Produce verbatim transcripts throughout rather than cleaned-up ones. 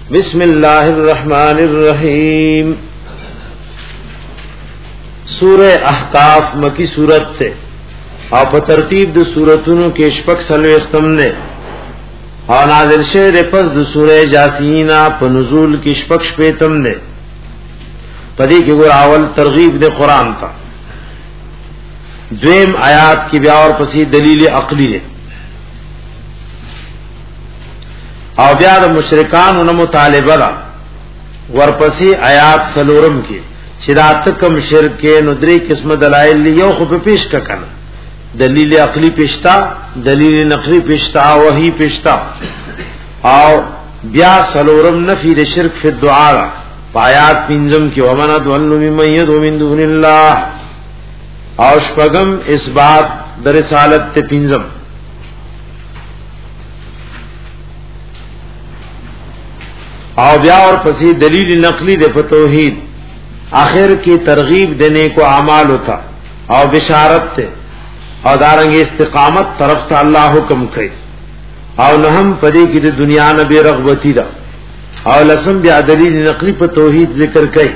بسم الله الرحمن الرحیم. سورہ احقاف مکی سورت سے او په ترتیب د سوراتونو کې شپږ سلوي ختم نه او نازل شوه پس د سورہ جاثین په نزول کې شپږ شپیتم نه. پدې کې ګور اول ترغیب د قران ته، دویم آیات کې بیا اور پسې دلیل عقلی ده او بیا د مشرکانو نه مطالبه ده. ورپسې آیات سلورم کې چې رات کم شرک نو درې قسم دلایل یو خو په پیش ککنه، دلیل عقلی پیشتا، دلیل نقلی پیشتا، وحی پیشتا، او بیا سلورم نفی د شرک فی الدعاء آیات پنځم کې ومن ضل ممن يدعو من دون الله، او شپږم اثبات د رسالت ته پنځم. او بیا اور پسې دلیل نقلی د توحید، آخر کی ترغیب دینے کو اعمال ہوتا او بشارت تے او دارنگ استقامت طرف تا اللہ حکم کئی او نہم پدی کی دی دنیا نبی رغبتی دا او لسم بیا دلیل نقلی پا توحید ذکر کئی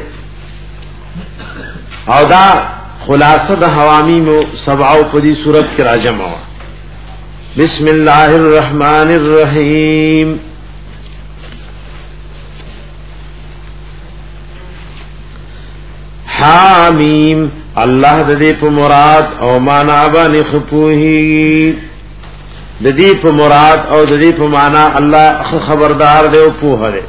او دا خلاصہ دا حوامیم و سبعو پدی صورت کی راجم ہوا. بسم اللہ الرحمن الرحیم. حامیم اللہ د دې په مراد او معنا باندې خپوهي، د دې په مراد او د دې په معنا الله خبردار دی او پوهه دی.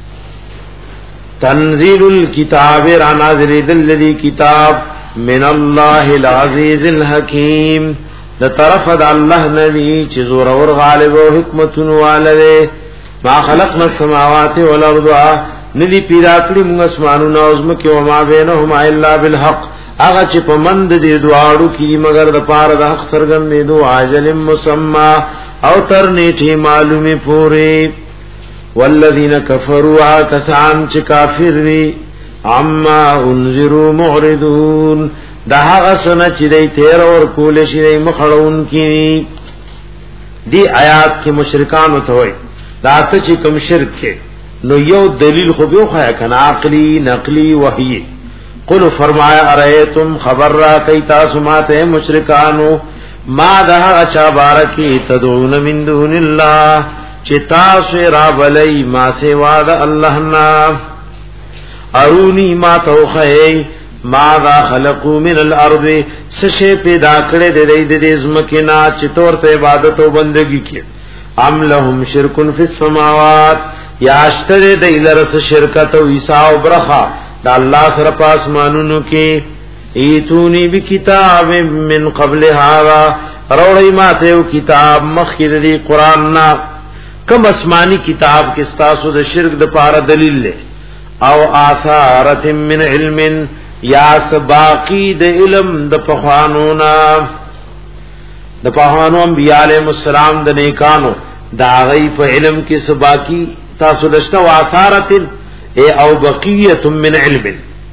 تنزيل الكتاب را نازل الذي كتاب من الله العزيز الحكيم، د طرف د الله نبی چې زور اور غالب او حکمت والے. ما خلقنا السماوات والارض، ندی پیدا کړی موږ اسمانونو او زمکه او ما بینهما الا بالحق، هغه چې په مند دي دواړو کې مگر د پاره د حق سرګندېدو اجل مسمى او تر نیټه معلومه پوره. والذین کفروا کسان چې کافر وي عما انذروا معرضون، دا هغه سنه چې دی تیر اور کول شي دی مخړون کې. دی آیات کې مشرکان ته وای دا ته چې کوم شرک کې نو یو دلیل خو به خو کنا عقلی نقلی وحی. قل فرمایا ارایتم خبر را کای تاسو ماته مشرکانو ما ده اچا بارکی تدعون من دون الله، چې تاسو را بلای ما سوا د الله نا. ارونی ما توخی ما ذا خلقو من الارض، سشه پیدا کړي د دې د زمکنا چې تور ته عبادت او بندگی کې. ام لهم شرک فی السماوات، یا اشتر دیلرس شرکت و عیسیٰ و برخا دا اللہ سر پاس مانونو کے. ایتونی بی کتاب من قبل هذا، روڑی ماتیو کتاب مخیر دی قرآن نا. کم اسمانی کتاب کستاسو دا شرک دا پارا دلیل لے او آثارت من علم، یا سباقی دا علم دا پخوانونا، دا پخوانو انبیاء علیہ السلام دا نیکانو دا غیف علم کی سباقی تاسو دشتا و آثارت اے او بقیت من علم،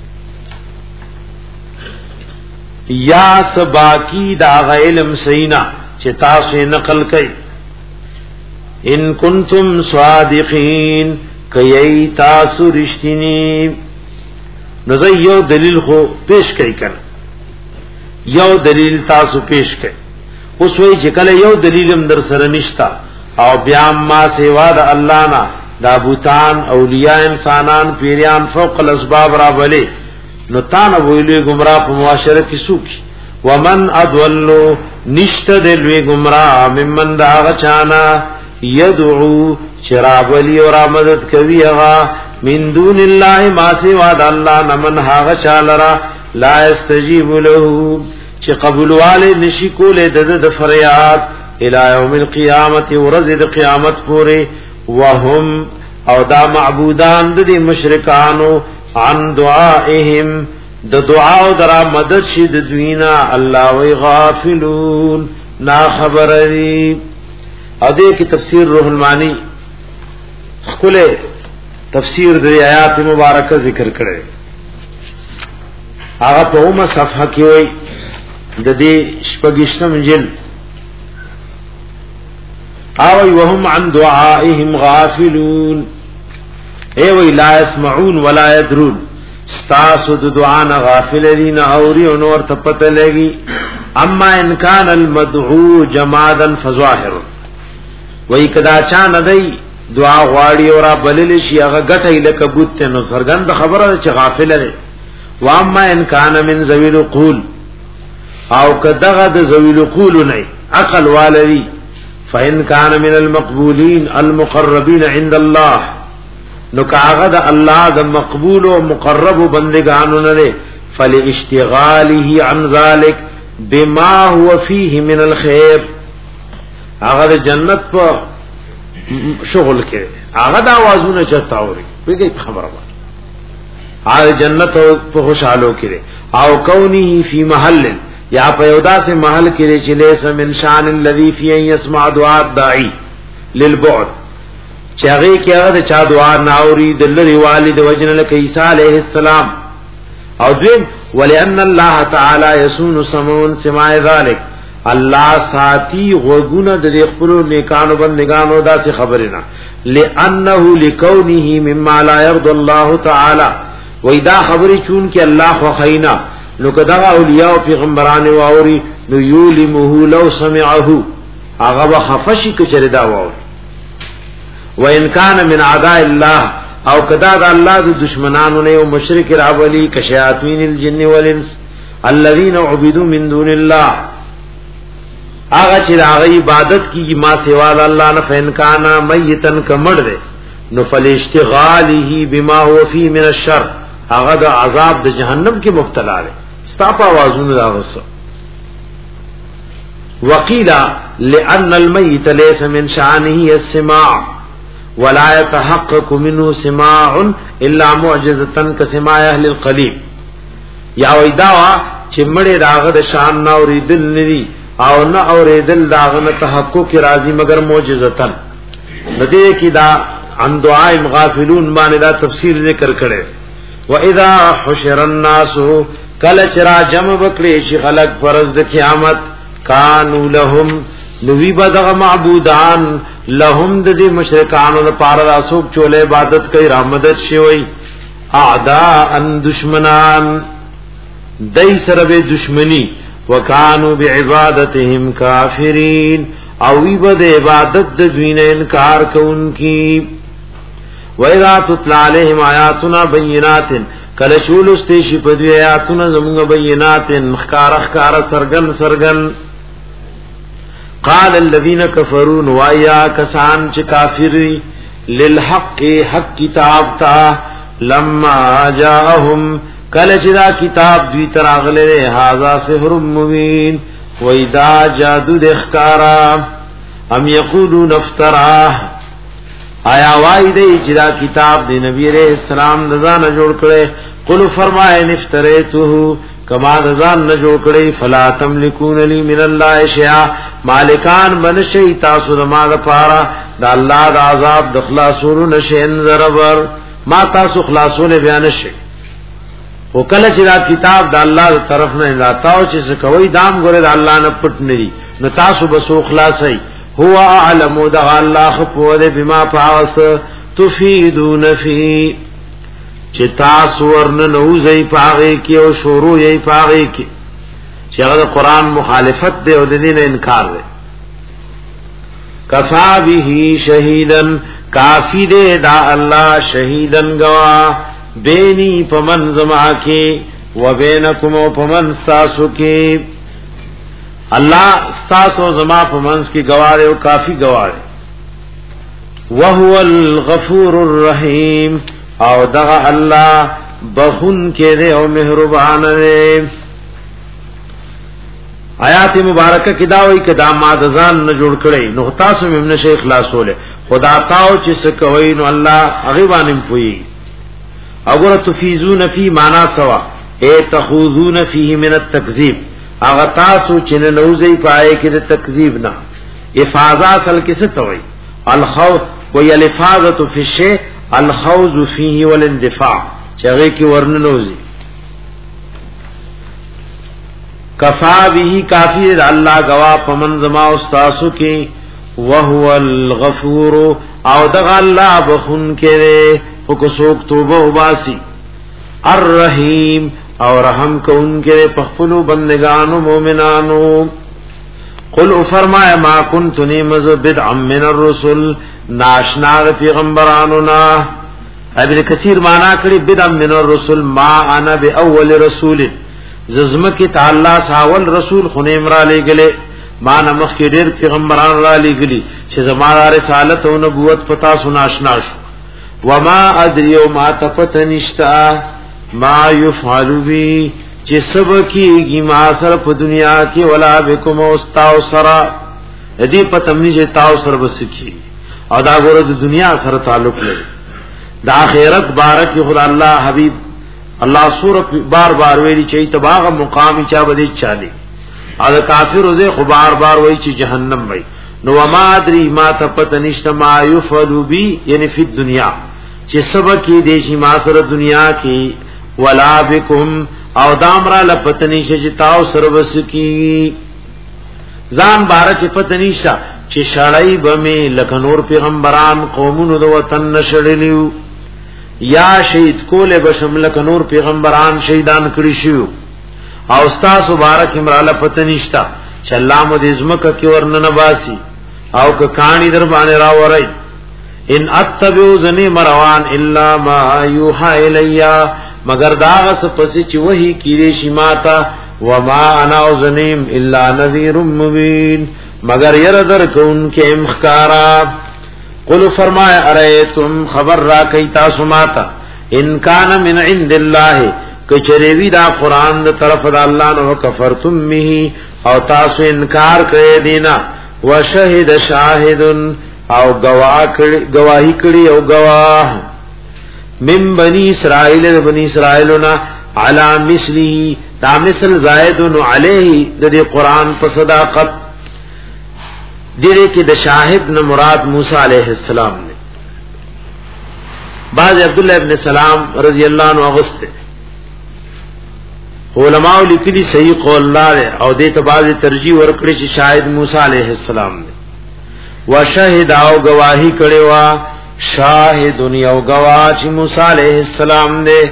یا سباقی دا علم سینا چه تاسو نقل کئی. ان کنتم صادقین کئی تاسو رشتینی. نزا یو دلیل خو پیش کئی کن، یو دلیل تاسو پیش کئی. اس وی چکل یو دلیلم در سرنشتا او بیام ما سوا دا اللہ نا دا بوتان اولیاء انسانان پیریان فوق الاسباب را بلے نو تان ویلوی گمراہ پا معاشرہ کی سوکی. ومن ادولو نشت دلوی گمراہ ممن دا غچانا یدعو چرابلی اور مدد کوي اغا من دون اللہ ما سوا دا اللہ نمن ها غچالرا لا استجیب له، چه قبول والے نشکو لے دد فریاد الى یوم القیامت ورزد قیامت پورے. وهم او دا معبودان د مشرکانو عن دعائهم د دعا او درا مدد شید دوینا الله وی غافلون نا خبری. او دې کی تفسیر روح المانی خپل تفسیر د آیات مبارکه ذکر کړي. هغه په اومه صفحه کې وای د دې شپږشتم جلد او وهم عن دعائهم غافلون. اے وی لا يسمعون ولا يدرون استاسو دعا نه غافل دین اوري او نور ته پته لګي اما ان کان المدعو جمادا فظاهر وای کدا چا نه دی دعا غواړي او را بلل شي هغه غټه لکه بوت نو سرګند خبره چې غافل لري و اما ان کان من ذویل قول او کداغه د ذویل قول نه عقل والدی فإن كان من المقبولين المقربين عند الله نو کاغه د الله د مقبول او مقرب بندگانو نه فلاشتغاله عن ذلك بما هو فيه من الخير هغه جنت په شغل کې هغه د आवाजونه چتاوري بګي خبره وای هغه جنت په خوشاله کې او کونه فی محل یا په یودا سے محل کې چې لیس من شان الذي فی يسمع دعاء الداعي للبعد چاغي کې هغه چا دعا ناوري د لري والد وجن لک عیسی علیہ السلام او دین ولئن الله تعالی یسون سمون سماع ذلک الله ساتي غوګونه د خپل نیکانو بندگانو داسې خبرنا لانه لکونه مما لا يرضى الله تعالی وېدا خبري چون کې الله خو خینا نو کدا اولیاء او پیغمبران واوري نو یولمه لو سمعه هغه خفشی کچره دا وو وان کان من اعداء الله او کدا د الله د دشمنانو نه او مشرک راولی کشیاطین الجن والانس الذين عبدوا من دون الله هغه چې هغه عبادت کی ما سوا د الله نه فین کانا میتن کمړ دے نو فلاشتغاله بما هو فيه من الشر هغه د عذاب د جهنم کې مبتلا دی ستاپا आवाजونه راغسو وقيلا لان الميت ليس من شانه السماع ولا يتحقق منه سماع الا معجزه كسماع اهل القليب یا ویداوا چې مړې داغه د شان نو ریدل ندي او نه اوریدل داغه نه تحقق راضی مگر معجزتن ندی کی دا عن دعاء غافلون باندې دا تفسیر ذکر کړي واذا حشر الناس کل چرا جمع بکړي شي خلق فرض د قیامت کانوا لهم نوی بدغ معبودان لهم د دې مشرکانو لپاره راسوک چوله عبادت کوي رحمت شوی اعداء دشمنان دای سره به دشمنی وکانو بعبادتهم کافرین او وی بد عبادت د دوی نه انکار کوونکی وَإِذَا تُتْلَى عَلَيْهِمْ آيَاتُنَا بَيِّنَاتٍ کله شول استشی په دوی آیاتونه زموږ بینات مخکار اخکار سرګن سرګن قال الذين كفروا وَيَا كَسَانْ چ کافر للحق حق کتاب تا لما جاءهم کله چې دا کتاب دوی تراغله هاذا سحر مبین وَإِذَا جادو دخکارا ام یقولون افتراه آیا وای دی چې دا کتاب دی نبی علیہ السلام دزان جوړ کړي قل فرمائے نفتریته کما دزان نه جوړ کړي فلا تملکون لی من الله شیئا مالکان من شی تاسو دما د پاره د الله د عذاب د خلاصولو نشین زربر ما تاسو خلاصونه بیان شي وکله چې دا کتاب د الله تر طرف نه راتاو چې څه کوي دام ګره د الله نه پټ نری نو تاسو به سو خلاصي هو اعلم دغ الله خپوه بما پاس تفیدون فی چتا سورن نوزی پاغی کی او شروع یی پاغی کی چې هغه قرآن مخالفت دی او د دین انکار دی کفا به شهیدن کافی دی دا الله شهیدن گوا بینی پمن زما کی و بینکم و پمن ساسو کی الله استاسو زما په منځ کې گواړي او کافی گواړي وهو الغفور الرحیم او دغه الله بخون کې دی او مهربان دی آیات مبارکه کې دا وایي کدا ما د ځان نه جوړ کړي نو تاسو مې نه شیخ خلاصوله خدا تاو چې څه کوي نو الله هغه باندې پوي اگر تفیزون فی معنا سوا اے تخوذون فیه من التکذیب اغه تاسو چې نه نوځي پای کې د تکذیب نه افاظه اصل کې څه توي الخوف وهي الافاظه في الشيء الخوض فيه والاندفاع چې هغه کې ورن نوځي کفا به کافی الله گوا پمن زما استاسو کې وهو الغفور او دغه الله بخون کې او کو سوک توبه وباسي الرحیم او رحم کونکے پخپلو بندگانو مومنانو قل او فرمایا ما کنت نیمز بدعا من الرسل ناشنا پیغمبرانونا ابن کثیر مانا کړي بدعا من الرسل ما انا باول رسول ززمکی تعالی ساول رسول خنیم را لګلې ما نمخ کې ډېر پیغمبران را لګلي چې زماره رسالت او نبوت پتا سناشنا شو وما ادري ما تفتنشتا ما يفعل بي چې سب کیږي ما سره په دنیا کې ولا بكم واستاو سرا دې پتم نه چې تاو سره وسکی او دا ګوره د دنیا سره تعلق لري د آخرت بارک خدای الله حبيب الله سورۃ بار بار ویلي چې تباغه مقام چا بده چالي او کافر وزه خو بار بار وایي چې جهنم وي نو ما ادري ما تفتنشت ما يفعل بي یعنی فی الدنیا چې سب کې دیشي ما سره دنیا کې ولا بكم او دامرا لپتنی چې تاو سروس کی ځان بار چې پتنی شا چې شړای بمه لکنور پیغمبران قومونو د وطن نشړلیو یا شهید کوله بشم لکنور پیغمبران شهیدان کړی شو او استاد مبارک امراله پتنیشتا چې الله مو دې زمکه کې ورننه باسي او ک کانی در باندې را ورای ان اتبعو زنی مروان الا ما یوحى الیا مگر داغس پسی چی وحی کیری شماتا وما انا زنیم الا نذیر مبین مگر یردر کون کے امخکارا قل فرمائے ارائیتم خبر را کیتا سماتا ان کان من عند اللہ کچریوی دا قرآن دا طرف دا اللہ نو کفرتم مہی او تاسو انکار کرے دینا وشہد شاہدن او گواہی کڑی او گواہ من بنی اسرائیل دا بنی اسرائیلنا علا مثلی دا مثل زائدن علیہ دا دی قرآن پا صداقت دیرے کی دا شاہد نا مراد موسیٰ علیہ السلام نے بعض عبداللہ ابن سلام رضی اللہ عنہ اغسطے علماء لکلی صحیح قول اللہ دے او دیتا بعض ترجیح ورکڑی چی شاہد موسیٰ علیہ السلام نے وشہد او گواہی کڑے وا شاہد یو گواہ چی موسیٰ علیہ السلام دے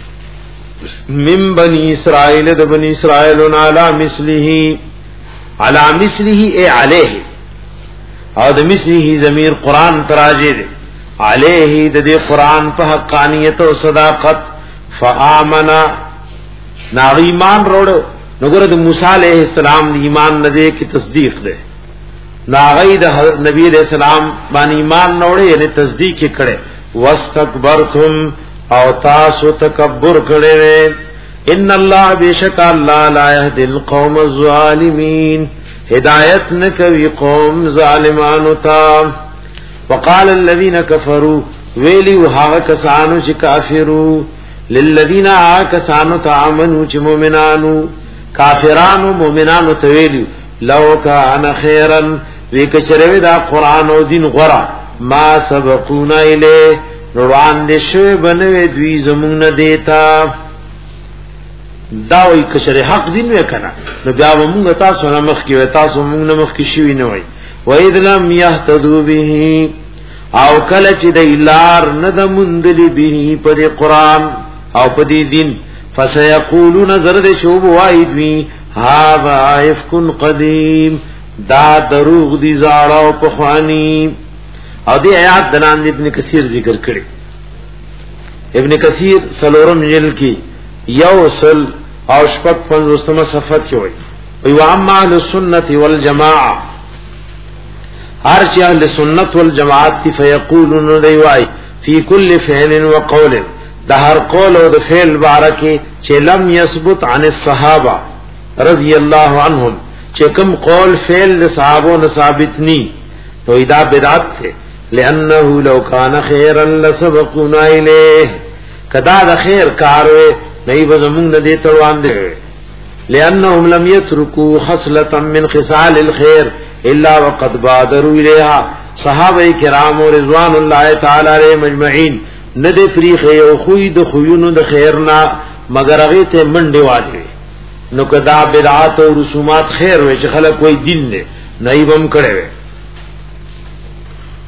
من بنی اسرائیل د بنی اسرائیل علی مثله علی مثله ای علیہ او د مثله ضمیر قرآن تراجه دے علیہ د دې قرآن په حقانیت او صداقت فآمنا نا ایمان روړ نګره د موسی علیہ السلام د ایمان نه دې کی تصدیق ده ناغی د نبی علیہ السلام باندې ایمان نوړې یعنی تصدیق کړي واستكبرتم او تاسو تکبر کړي ان الله بیشک الله لا يهدي القوم الظالمين هدایت نکوي قوم ظالمانو ته وقال الذين كفروا ویلی وها کسانو چې کافرو للذین آکسانو تعامنوا چې مؤمنانو کافرانو مؤمنانو ته ویلی لو کان خیرا وی کچروی دا قرآن او دین غرا ما سبقونا الی روان دې شوی بنوي دوی زمون نه دیتا دا وی کچره حق دین وکنا نو بیا موږ تاسو نه مخ کې تاسو موږ نه مخ کې شوی نه وای و اذ لم يهتدوا به او کله چې د لار نه د مندلی به په قرآن او په دې دین فسيقولون زرد شوب وای دوی هذا افکن قدیم دا دروغ دی زاړه او پخوانی او دی آیات دلان ابن کثیر ذکر کړي ابن کثیر سلورم جل کی یوصل او شپږ پنځوستمه صفحه کې وایي وی واما اهل السنت والجماعه هر چې اهل سنت والجماعت تی فیقولون دی وای فی کل فعل وقول دا هر قول او د فعل بارکه چې لم يثبت عن الصحابه رضی اللہ عنہم چکم قول فعل صحابوں نے ثابت نہیں تو ادا بدعت تھے لانه لو کان خیرا لسبقونا الیہ کدا د خیر کاروے نہیں بزمون نے دے تروان دے لانهم لم يتركوا خصلة من خصال الخير الا وقد بادروا اليها صحابہ کرام رضوان اللہ تعالی علیہم اجمعین ندے فریخ او خوی د خوینو د خیرنا مگر هغه ته منډه واجی نو کدا بدعات او رسومات خیر وي چې خلک کوئی دین نه نایبم کړي وي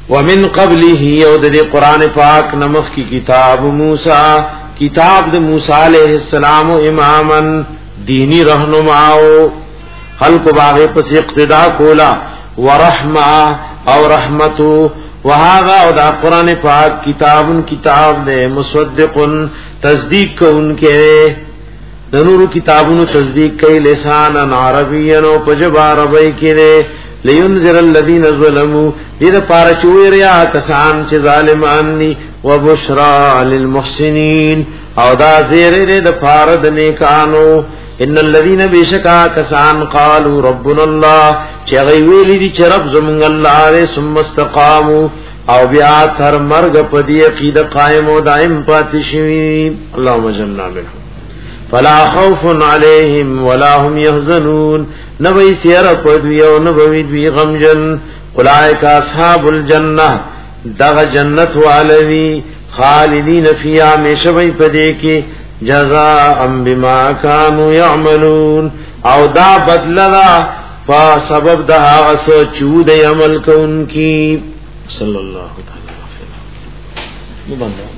ومن قبله او د قران پاک نمخ کی کتاب موسی کتاب د موسی علیہ السلام اماما دینی رہنماؤ خلق باغ پس اقتدا کولا ورحمہ او رحمتو وهذا او دا قران پاک کتاب کتاب دے مصدق تصدیق کون کے دنور کتابونو تصدیق کئی لسانا عربیا او پجب عربی کے لینذر الذین ظلموا اذا پارچویر یا کسان چ ظالمان نی وبشرا للمحسنین او دا زیر د پارد نیکانو ان الذين بشکا کسان قالوا ربنا الله چغی ویلی دی چرب زمون الله ر ثم استقاموا او بیا تر مرگ پدی عقیده قائم او دائم پاتې شوی اللهم جننا منهم فلا خوف عليهم ولا هم يحزنون نبی سیر پدوی او نبی دوی غمجن اولئک اصحاب الجنه دغه جنت والذی خالدین فیها مشوی پدی کی جزاء بما كانوا يعملون او دا بدللا فا سبب دا غس چود عمل کونکی صلی اللہ تعالی علیہ وسلم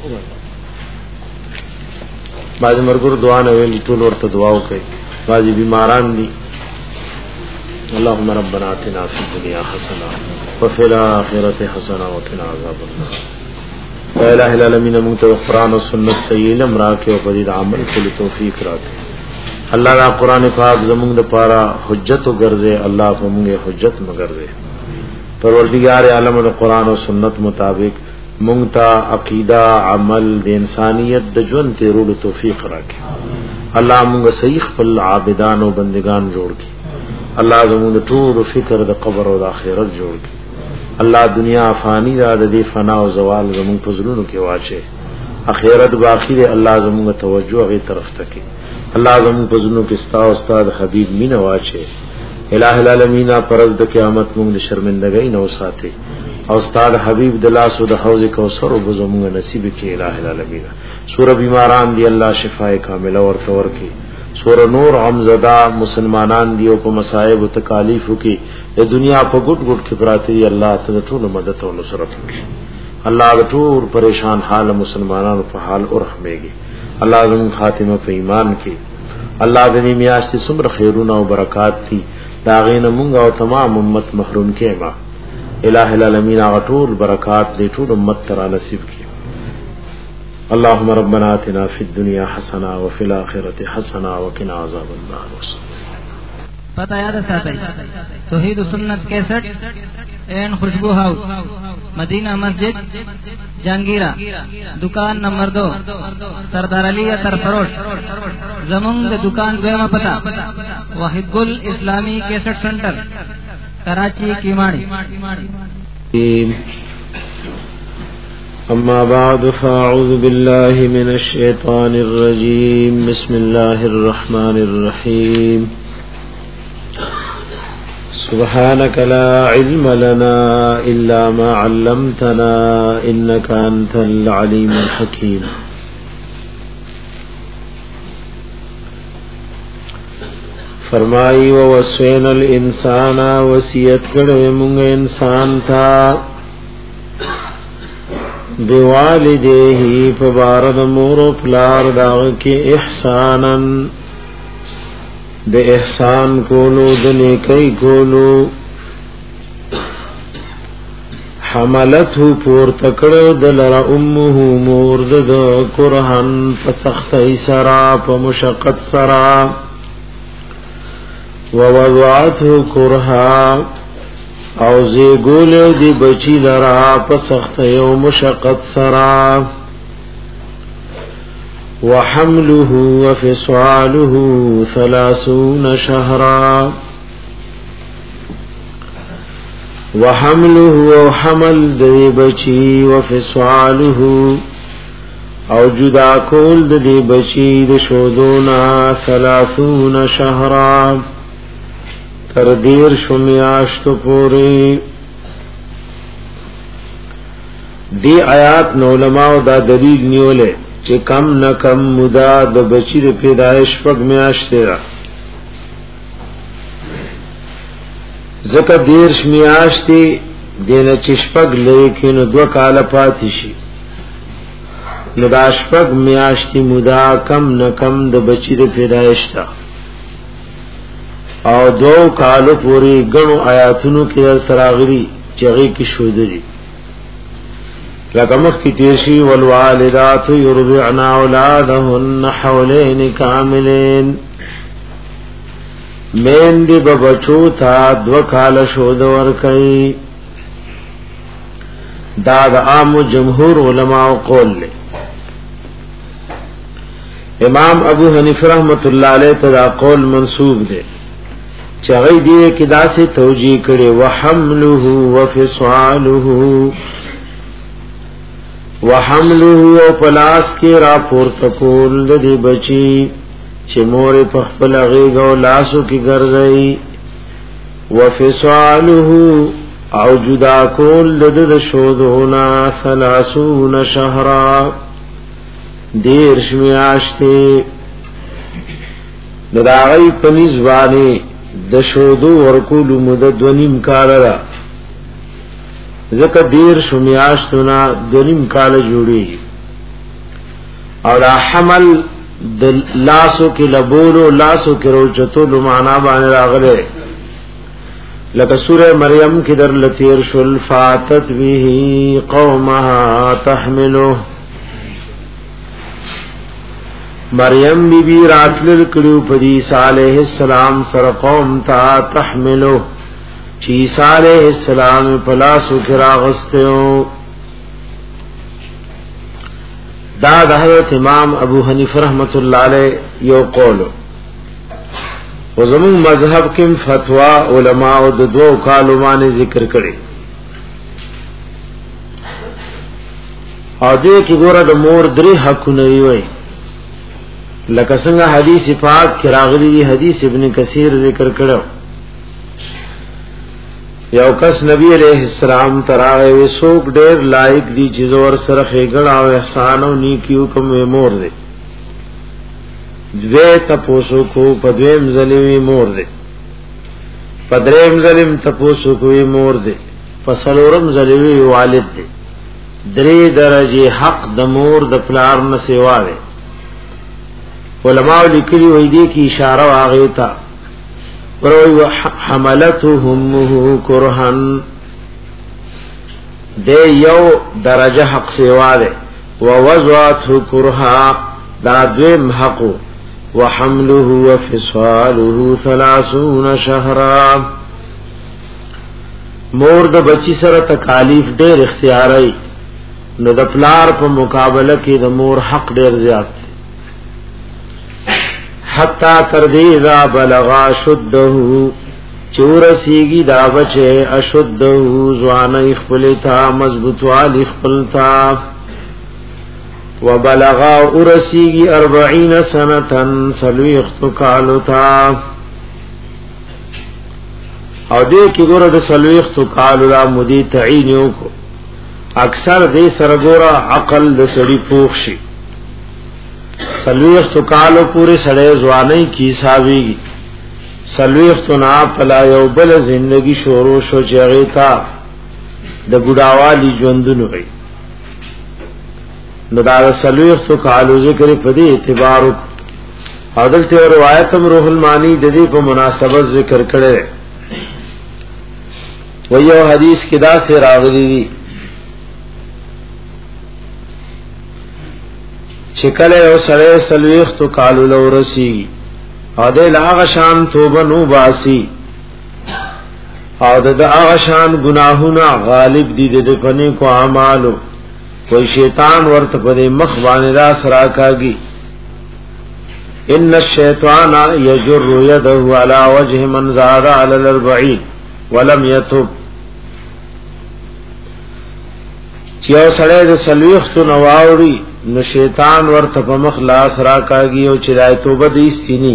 بعض مرګور دعا نه ویل ټول ورته دعا وکي بعض بیماران دي اللهم ربنا آتنا فی الدنیا حسنه وفي الاخره حسنه وقنا عذاب النار لا الہ الا الذین منت قرآن و سنت سیل امرا کے پدید عمل کل توفیق راکے اللہ کا قرآن پاک زمونږ لپاره حجت و غرضے اللہ کو مونږه حجت مغرضے پروردگار عالم د قرآن و سنت مطابق مونږ ته عقیدہ عمل د انسانیت د ژوند تیرولو توفیق راکے اللہ مونږه صحیح خپل عابدان او بندگان جوړ کړي اللہ زمونږ ټول فکر د قبر او د آخرت جوړ کړي اللہ دنیا فانی دا د دې فنا او زوال زمون په زړونو کې واچي اخرت باقی دی الله زمون توجه غي طرف تکي الله زمون په زړونو کې ستا او استاد حبیب مینه واچي الہ العالمین پرز د قیامت موږ د شرمندګۍ نو ساتي او استاد حبیب د لاسو د حوض کوثر او زمون نصیب کې الہ العالمین سورہ بیماران دی الله شفای کامله ورته ورکي سورہ نور عمزدہ مسلمانان دیو په مصائب او تکالیف کې د دنیا په ګډ ګډ کې پراته دی الله تعالی ټول مدد او نصرت کوي الله د ټول پریشان حال مسلمانانو په حال او رحمېږي الله زموږ خاتمه په ایمان کې الله د دې میاشتې څومره خیرونه او برکات دي دا غینه مونږ او تمام امت محروم کې ما الہ العالمین هغه ټول برکات دې ټول امت ترا نصیب کړي اللهم ربنا آتنا في الدنيا حسنه وفي الاخره حسنه وقنا عذاب النار پتہ یاد ساتئ توحید و سنت کیسٹ این خوشبو ہاؤس مدینہ مسجد جہانگیرہ دکان نمبر دو سردار علی اتر فروش زمونږ د دکان دویمه پتہ واحد گل اسلامی کیسٹ سنٹر کراچی کیماڑی اما بعد فاعوذ بالله من الشیطان الرجیم بسم الله الرحمن الرحیم سبحانك لا علم لنا الا ما علمتنا انك انت العليم الحكيم فرمائی ووصينا الانسان وصیت کړه موږ انسان تھا بوالديه فبارد مور پلار داغ کی احسانا بے احسان کولو دنے کئی کولو حملته پور تکڑو دلر امه مورد دا کرهن فسختی سرا پمشقت سرا ووضعته کرها او زیگولو دی بچی لرا پسختی و مشقت سرا وحمله وفصاله ثلاثون شهرا وحمله وحمل دی بچی وفصاله او جدا کول دی بچی دی شودونا ثلاثون شهرا تردیر شمیاشت پوری دی آیات نو علماء دا دلیل نیولے چې کم نه کم مدا د بچی د پیدایش پک میاشتې را زکه دیرش میاشتې دینه چشپګ لیکن دو کال پاتې شي نو دا شپږ میاشتې مودا کم نه کم د بچی د پیدایش تا او دو کالو پوری غنو آیاتونو کې تراغري چغې کې شودري لکه مخ کی تیرشی والوالدات یرضعن اولادهن حولین کاملین مین دی ببچو تا دو کال شود ورکی دا دا عام جمهور علماء قول لے امام ابو حنیفہ رحمت اللہ علیہ تا قول منصوب دے چغی دیئے کی دا سے توجیہ کرے وحملہ وفصالہ وحمله او پلاس کې را پورته کول د دې بچي چې مور په خپل غېږ او لاسو کې ګرځي وفصاله او جدا کول د دې شودونه ثلاثون شهرا دیر شمیاشته د داغي پنځ باندې د شودو ورکول مدد ونیم کال را زکه دیر شمیاشتنا دنیم کال جوړي او دا حمل د لاسو کې لبولو لاسو کې روچتو لو معنا باندې راغله لکه سوره مریم کې در لتیر شل فاتت به قومها تحمله مریم بی بی راتل کړو پدی صالح السلام سره قوم تا تحمله چی عیسی علیہ السلام پلاسو کرا غستیو دا دا حضرت امام ابو حنیفہ رحمت اللہ علیہ یو قولو و زمون مذہب کم فتوہ علماء دو دو کالومان ذکر کرے او دے کی گورا دا مور دری حقو نوی وی لکسنگا حدیث پاک کراغلی دی حدیث ابن کثیر ذکر کرو یو کس نبی علیہ السلام تراغه وسوک ډیر لایق دی چې زور سره خېګړ او احسان او نیکیو کوم مور دی دوی تپوسو کو پدویم ظلمی مور دی پدریم ظلم تپوسو کوی مور دی پسلورم ظلمی والد دی درې درجه حق د مور د پلار نه سیوا دی علماء لیکلي وې دي کی اشاره واغې تا وروي حملته همه کرهن دے یو درجه حق سیوا دے ووضعته کرها دا دویم حق وحمله وفصاله ثلاثون شهرا مور د بچی سره تکالیف ډېر اختیاري نو د پلار په مقابله کې د مور حق ډېر زیات حتا تر دې را بلغا شده چورسیږي دا بچه اشده ځواني خپلتا مضبوط والی خپلتا وبلغا ورسیږي أربعين سنتن سلويخت کالتا او دې کې ګوره د سلويخت کالو را مودي تعین یو کو اکثر دې سرګورا عقل د سړي پوښ شي سلویخ تو کالو پورے سڑے زوانی کی حسابی سلویخ تو نا پلا یو بل زندگی شورو شو چغیتا د بډاوالی ژوندون وي نو دا سلویخ تو کالو ذکر په دې اعتبار او دلته روایت هم روح المانی د دې په مناسبت ذکر کړي و یو حدیث کې دا سے راغلی دی چکل او سره سلويخ تو کالو لورسی او د لاغ شان توبه نو باسی او د هغه شان گناهونه غالب دي د پنه کو اعمالو کوئی شیطان ورته په مخ باندې را سرا کاږي ان الشیطان یجر یده علی وجه من زاد علی الاربعین ولم یتوب چې او سره د سلويخ تو نواوري نو شیطان ورته په مخ لاس را کاږي او چې راي توبه دې استینی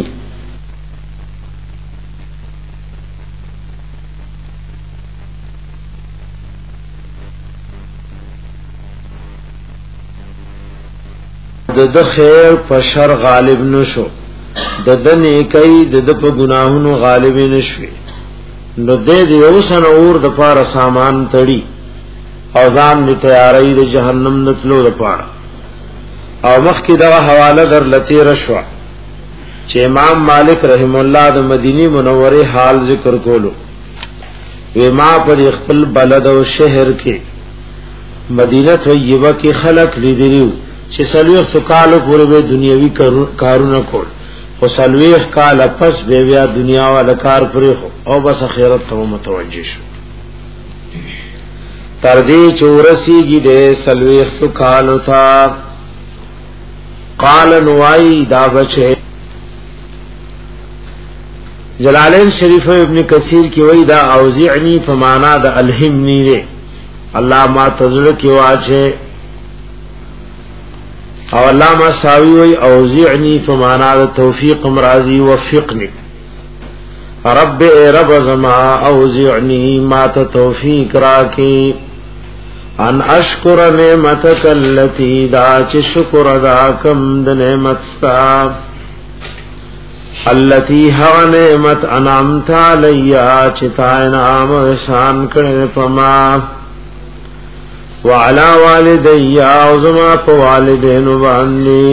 د د خیر په شر غالب نشو د د نیکي د د په ګناهونو غالب نشوي نو دې دې اوسن اور د پاره سامان تړي او ځان دې تیاری د جهنم نتلو د پاره او مخکې دا حواله در لتی رشوا چې امام مالک رحم الله د مدینی منوره حال ذکر کولو وی ما پر خپل بلد او شهر کې مدینه طیبه کې خلق لیدلیو چې سلوخ سکالو پورې به دنیوي کارونه کول او سلوخ کال پس به بیا دنیا والا کار پرې او بس اخرت ته متوجه شو تر دې چورسیږي د سلوخ سکالو تا قال نوای دا بچه جلالین شریف ابن کثیر کی وی دا اوزعنی فمانا دا الہمنی دے اللہ ما تزر کی واچے او اللہ ما ساوی وی اوزعنی فمانا دا توفیق امراضی وفقنی رب اے رب زما اوزعنی ما تا توفیق راکی ان اشکر نعمتک اللتی دا چی شکر دا کم دا نعمت ستا التی ها نعمت انعمت علیا چتا انعام احسان کرنے پما وعلا والدی اوزما پا والدین باندی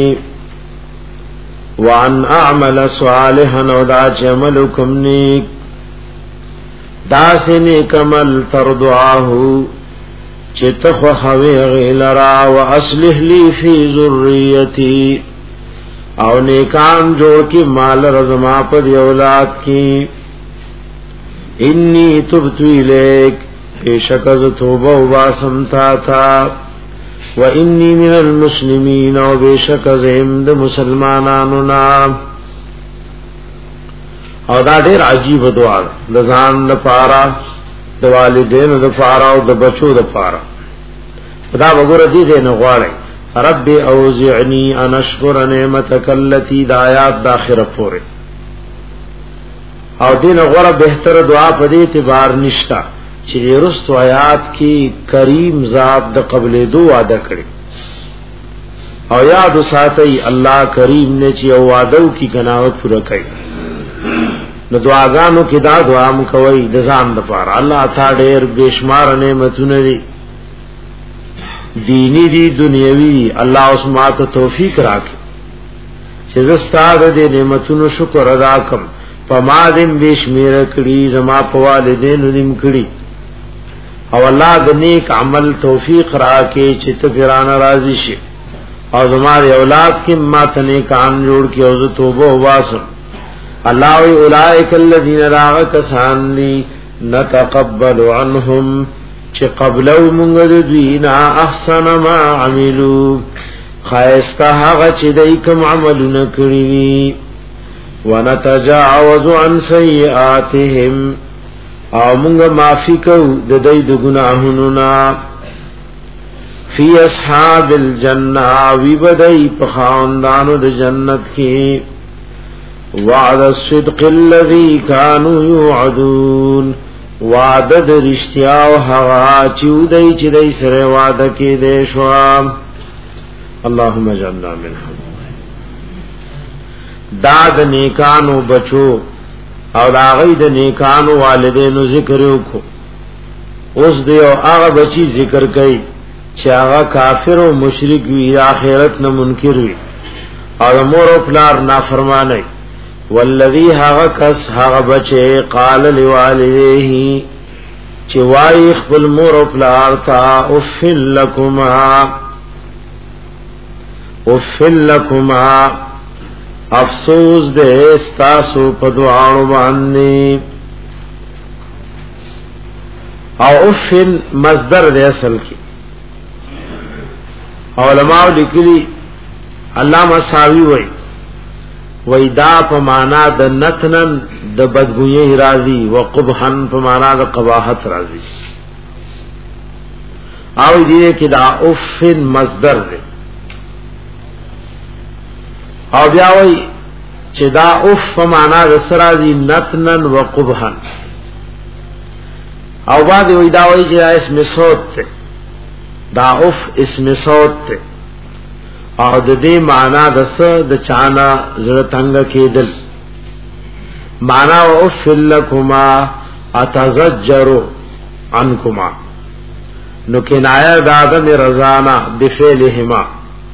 وان اعمل صالحا ودا چملکم نیک دا سنیک عمل تردعاہو چتخ خوی غیلرا و اصلح لی فی ذریتی او نیکان جوڑ کی مال رزما پر اولاد کی انی تبتو الیک پیشک از توبہ و باسم تا تا و انی من المسلمین و بیشک از امد مسلمانانونا او دا دیر عجیب دعا لزان دا پارا دا والدین دا پارا و دا بچو دا پارا دا بگور دی دین غوارے رب اوزعنی ان اشکر نعمتک اللتی دا آیات داخر پورے او دین غور بہتر دعا پدی اعتبار نشتا چلی رست آیات کی کریم ذات دا قبل دو وعدہ کرے او یاد ساتی اللہ کریم نے چی او وعدو کی کناوت پورا کئی نو دعاگانو کی دا دعا مکوئی دزان دا پارا اللہ تا دیر بیشمار نعمتون دی دینی دی دنیاوی دی اللہ عثمات توفیق راکی چیز استاد دی نعمتون شکر ادا کم پما دن بیش میرا کڑی زما پوالدین دن کڑی او اللہ دنیک عمل توفیق راکی چیت پیرانا رازی شی او زما دی اولاد کی ما تنیک آن جوڑ کی اوز توبہ واسم اللہ وی اولائک الذین راغ کسان لی نتقبل عنہم چه قبلو منگد دوینا احسن ما عملو خائستا حقا چه دیکم عملو نکریوی ونتجاوز عن سیئاتهم او منگا معافی کو ددی دو گناہننا فی اصحاب الجنہ وی بدئی پخاندانو د جنت کی وعد الصدق الذی کانوا یوعدون وعده د رښتیا او هغه چې ودی چې دای سره وعده کې دې شو اللهم اجعلنا منهم داد نیکانو بچو او دا غي د نیکانو والدینو ذکر وکړو اوس دی او هغه بچی ذکر کوي چې هغه کافر او مشرک وي آخرت نه منکر وي او مور او پلار نافرمانه والذی هغه کس هغه بچي قال لوالديه چې وای خپل مور او پلار تا افل لكما افل لكما افسوس دې استاسو په دعاو باندې او افل مصدر دې اصل کې علماء لیکلي علامہ ساوی وای ویدا په معنا د نتنن د بدګویی راضی وقبحن په معنا د قباحت راضی او دې کې دا اوفن مصدر دی او بیا وای چې دا اوف په معنا د سرازی نتنن وقبحن او بعد وی دا وای چې اسم صوت ته دا اوف اسم صوت ته او د دې معنا د څه د چانا زړه تنگ کېدل معنا او فلکما اتزجروا عنكما نو کنایه د عدم رضانا بفعلهما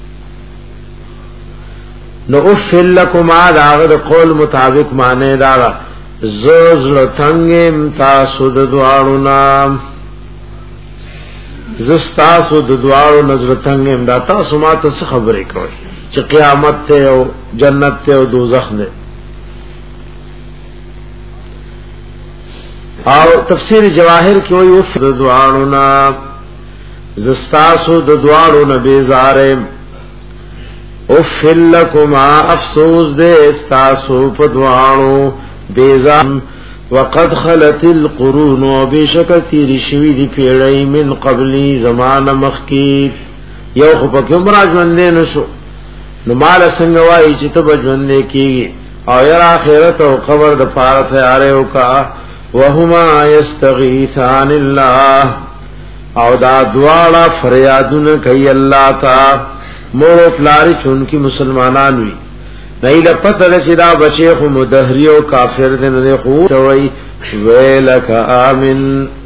نو افل لکما داغه د قول مطابق معنی دا زوزل تنگم تاسو د دوالو نام زستاسو د دوالو نظر تنگم دا تاسو ما ته خبرې کوي چې قیامت ته او جنت ته او دوزخ نه. او تفسیر جواهر کې وایي افل د دوالو نام زستاسو د دوالو نه بیزارم افل لکما افسوس دے استاسو پدوانو بیزام وقد خلت القرون و بیشکتی رشوی دی پیڑی من قبلی زمان مخکی یو خپک عمرہ جوندے نشو نمال سنگوائی چتب جوندے کی او یر آخرت و قبر دفارت آرہو کا وہما یستغیثان اللہ او دا دوالا فریادون کئی اللہ تا مور پلاری چون کی مسلمانان وی نہیں لپت رچدا بچے خو مدہری و کافر دن دے خو توئی ویلک آمن.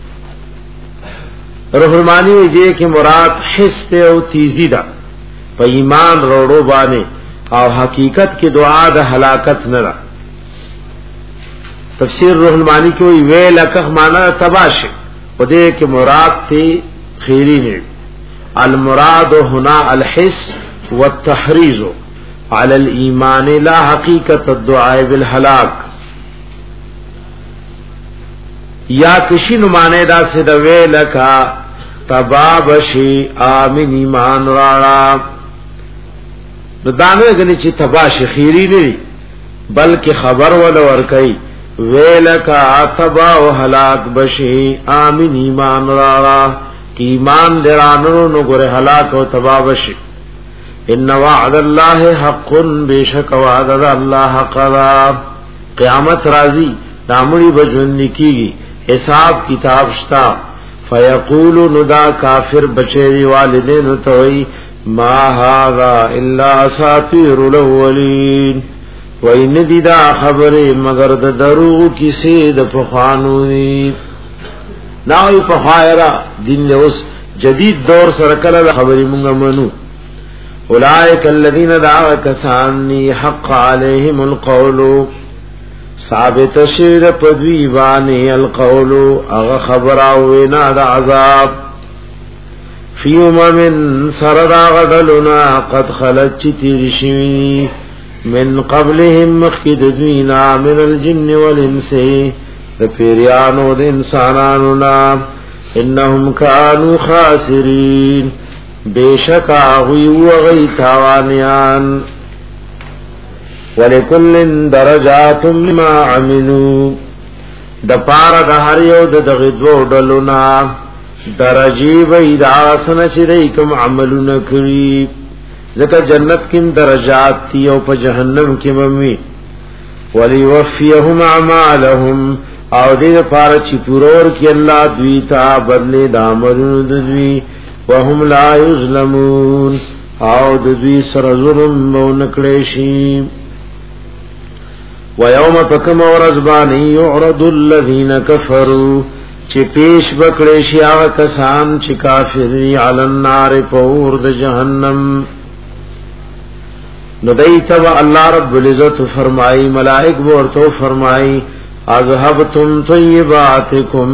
روح المانی وی دے کہ مراد حس تے او تیزی دا پا ایمان روڑو بانے او حقیقت کی دعا دا ہلاکت نرا. تفسیر روح المانی کی وی ویلک مانا تباشے و دے کہ مراد تے خیری نے المراد هنا الحس والتحريز على الإيمان لا حقيقة الدعاء بالهلاك. یا کشی نمانے دا سے دوے لکا تبابشی آمین ایمان راڑا ندانے گنی چی تباشی خیری نہیں بلکہ خبر ولو ورکی ویلکا تبا و ہلاک بشی آمین ایمان راڑا کی ایمان درانو نو گرے ہلاک و تبابشی. ان وعد اللہ حق بیشک وعد اللہ قضا قیامت راضی نامڑی بجوندی کی گی حساب کتاب شتا فیقول ندا کافر بچیری والدین توئی ما هذا الا اساطیر الاولین وین دیدا خبر مگر د دروغ کسی د پخوانوی ناوی پخوایرا دین اوس جدید دور سره کله خبرې مونږ منو. اولئک الذین دعوا کسانی حق علیہم القول ثابت شیر پدوی بانی القول اغا خبر آوینا دا عذاب فی امم سرد آغدلنا قد خلت چی تیرشوی من قبلهم مخید دوینا من الجن والانسی پیریانو د انسانانونا انهم کانوا خاسرین بیشک آغوی وغی تاوانیان ولکل درجات مما عملو دپار د هر یو د دغدو ډلونا درجی وی داسن شریکم عملون کری ځکه جنت کم درجات تی او په جهنم کې ممی ولیوفیهم اعمالهم او دې پار چې پورور کې الله دوی ته بدله د عملونو دوی وهم لا یظلمون او دوی سره ظلم مو نکړي شي. ويوم تکم ورزبان يعرض الذين كفروا چې پیش بکړي شي هغه کسان چې کافر علی النار پور د جهنم نو دیتو اللہ رب العزت فرمائی ملائک ورتو فرمائی اذهبتم طیباتکم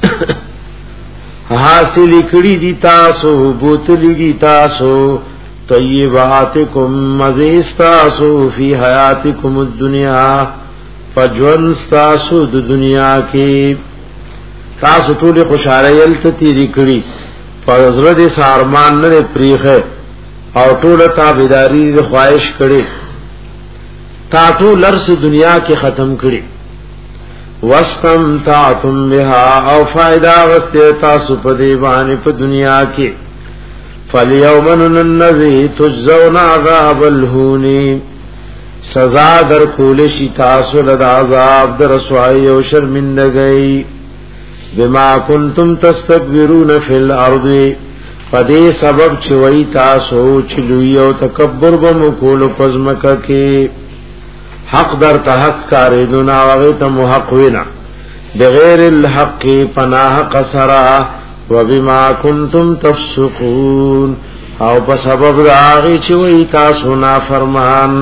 حاصل کړي دي تاسو بوتلی دي تاسو طیباتکم مزیستاسو فی حیاتکم الدنیا فجون تاسو د دنیا کې تاسو ټول خوشاله یلت تیری کړي فزر دې سارمان نه پریخه او ټول تابعداري د خواهش کړي تا ټول لرس دنیا کې ختم کړي واستمتعتم بها او فائدہ واستې تاسو په دې باندې په دنیا کې فاليوم ننذي تجزون عذاب الهون سزا در کول شي تاسو د عذاب در رسوایی او شرمندګۍ بما کنتم تستكبرون فی الارض پدې سبب چې وای تاسو چې لوی او تکبر به کول پزمکه کې حق در ته حق کارې دنا هغه ته محق وینا بغیر الحق پناہ قصرا وبما کنتم تفسقون او په سبب داغي چې وی تاسو نافرمان.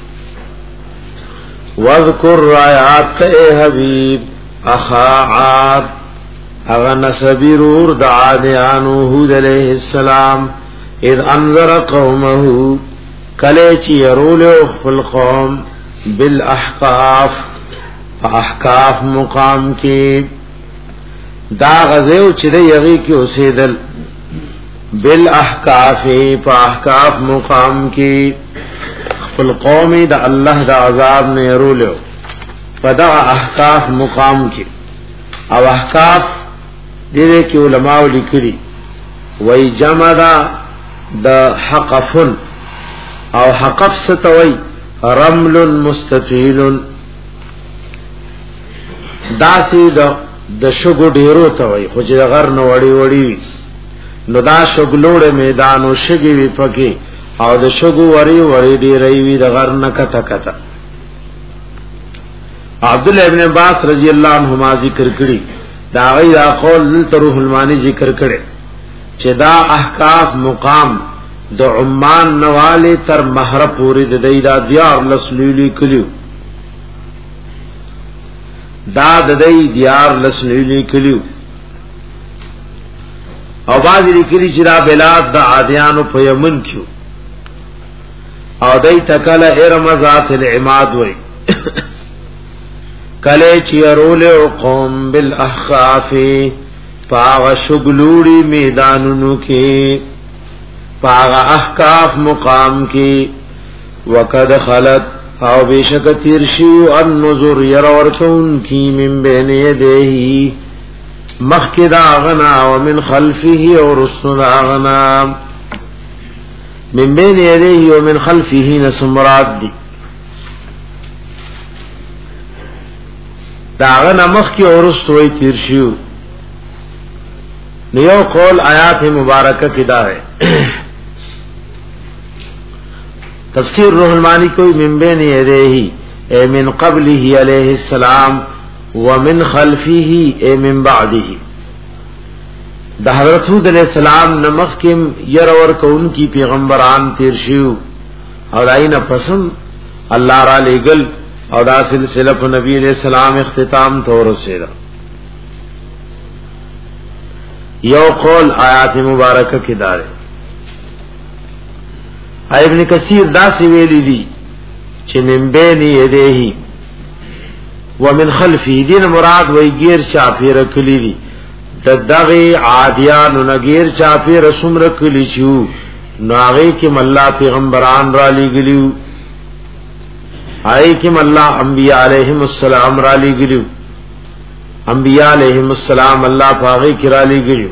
واذکر آیات اے حبیب اخا عاد اغا نسبی رور دا عادیانو حود علیہ السلام اذ انذر قومه کلیچی یرولو خفل قوم بالاحقاف احقاف مقام کی دا غزیو چی دا یغی کی اسیدل بالاحقاف پا احقاف مقام کی خفل قومی دا اللہ دا عذاب نے یرولو پا دا احقاف مقام کی او احقاف دیده کی علماء لکری وی جمع دا دا حقفن او حقف ستوی رمل مستطیل داسی دا د شګو ډیرو ته وای خو چې غر نو وړي وړي نو دا شګلوړ میدان او شګي وی پکې او د شګو وړي وړي ډیرې وی د غر نه کته کته. عبد الله ابن عباس رضی الله عنهما ذکر کړي دا غي دا قول تروح المانی ذکر کړي چې دا احقاف مقام د عمان نواله تر مہر پوری د دیدا دیار لسلیلی کلیو دا د دی دیار لسلیلی کلیو او باز لیکلی چې دا بلاد د عادیانو په یمن کیو او دای تکله ارم ذات العماد وای کله چې رول قوم بالاحقاف پاغ شغلوڑی میدانونو کی پاغ احقاف مقام کی وقد خلت او بیشک تیرشیو النظر یرورکون کی من بین یدیہی مخکد آغنا ومن خلفه او رسول آغنا من بین یدیہی ومن خلفه نسمراد دی داغنا مخی او رسول تیرشیو نیو قول آیات مبارکہ کی دا ہے تفسیر روح المانی کوئی من بین یدیہی اے من قبلہ علیہ السلام ومن خلفہ اے من بعدہ دا حضرت حود علیہ السلام نمخ کم یرور کون کی پیغمبران تیرشیو اور آئین پسند اللہ را لگل اور دا سلسلہ نبی علیہ السلام اختتام تو رسیدہ. یو قول آیات مبارکہ کی دارے ابن کثیر دا سی ویلی دی چه من بین یدیہی ومن خلفی دین مراد وی گیر چاپی رکلی دی ددغی عادیانو نگیر چاپی رسوم رکلی چیو ناغی کم اللہ پیغمبران را لی گلیو آئی کم اللہ انبیاء علیہم السلام را لی گلیو انبیاء علیہم السلام اللہ پاغی کرا لی گلیو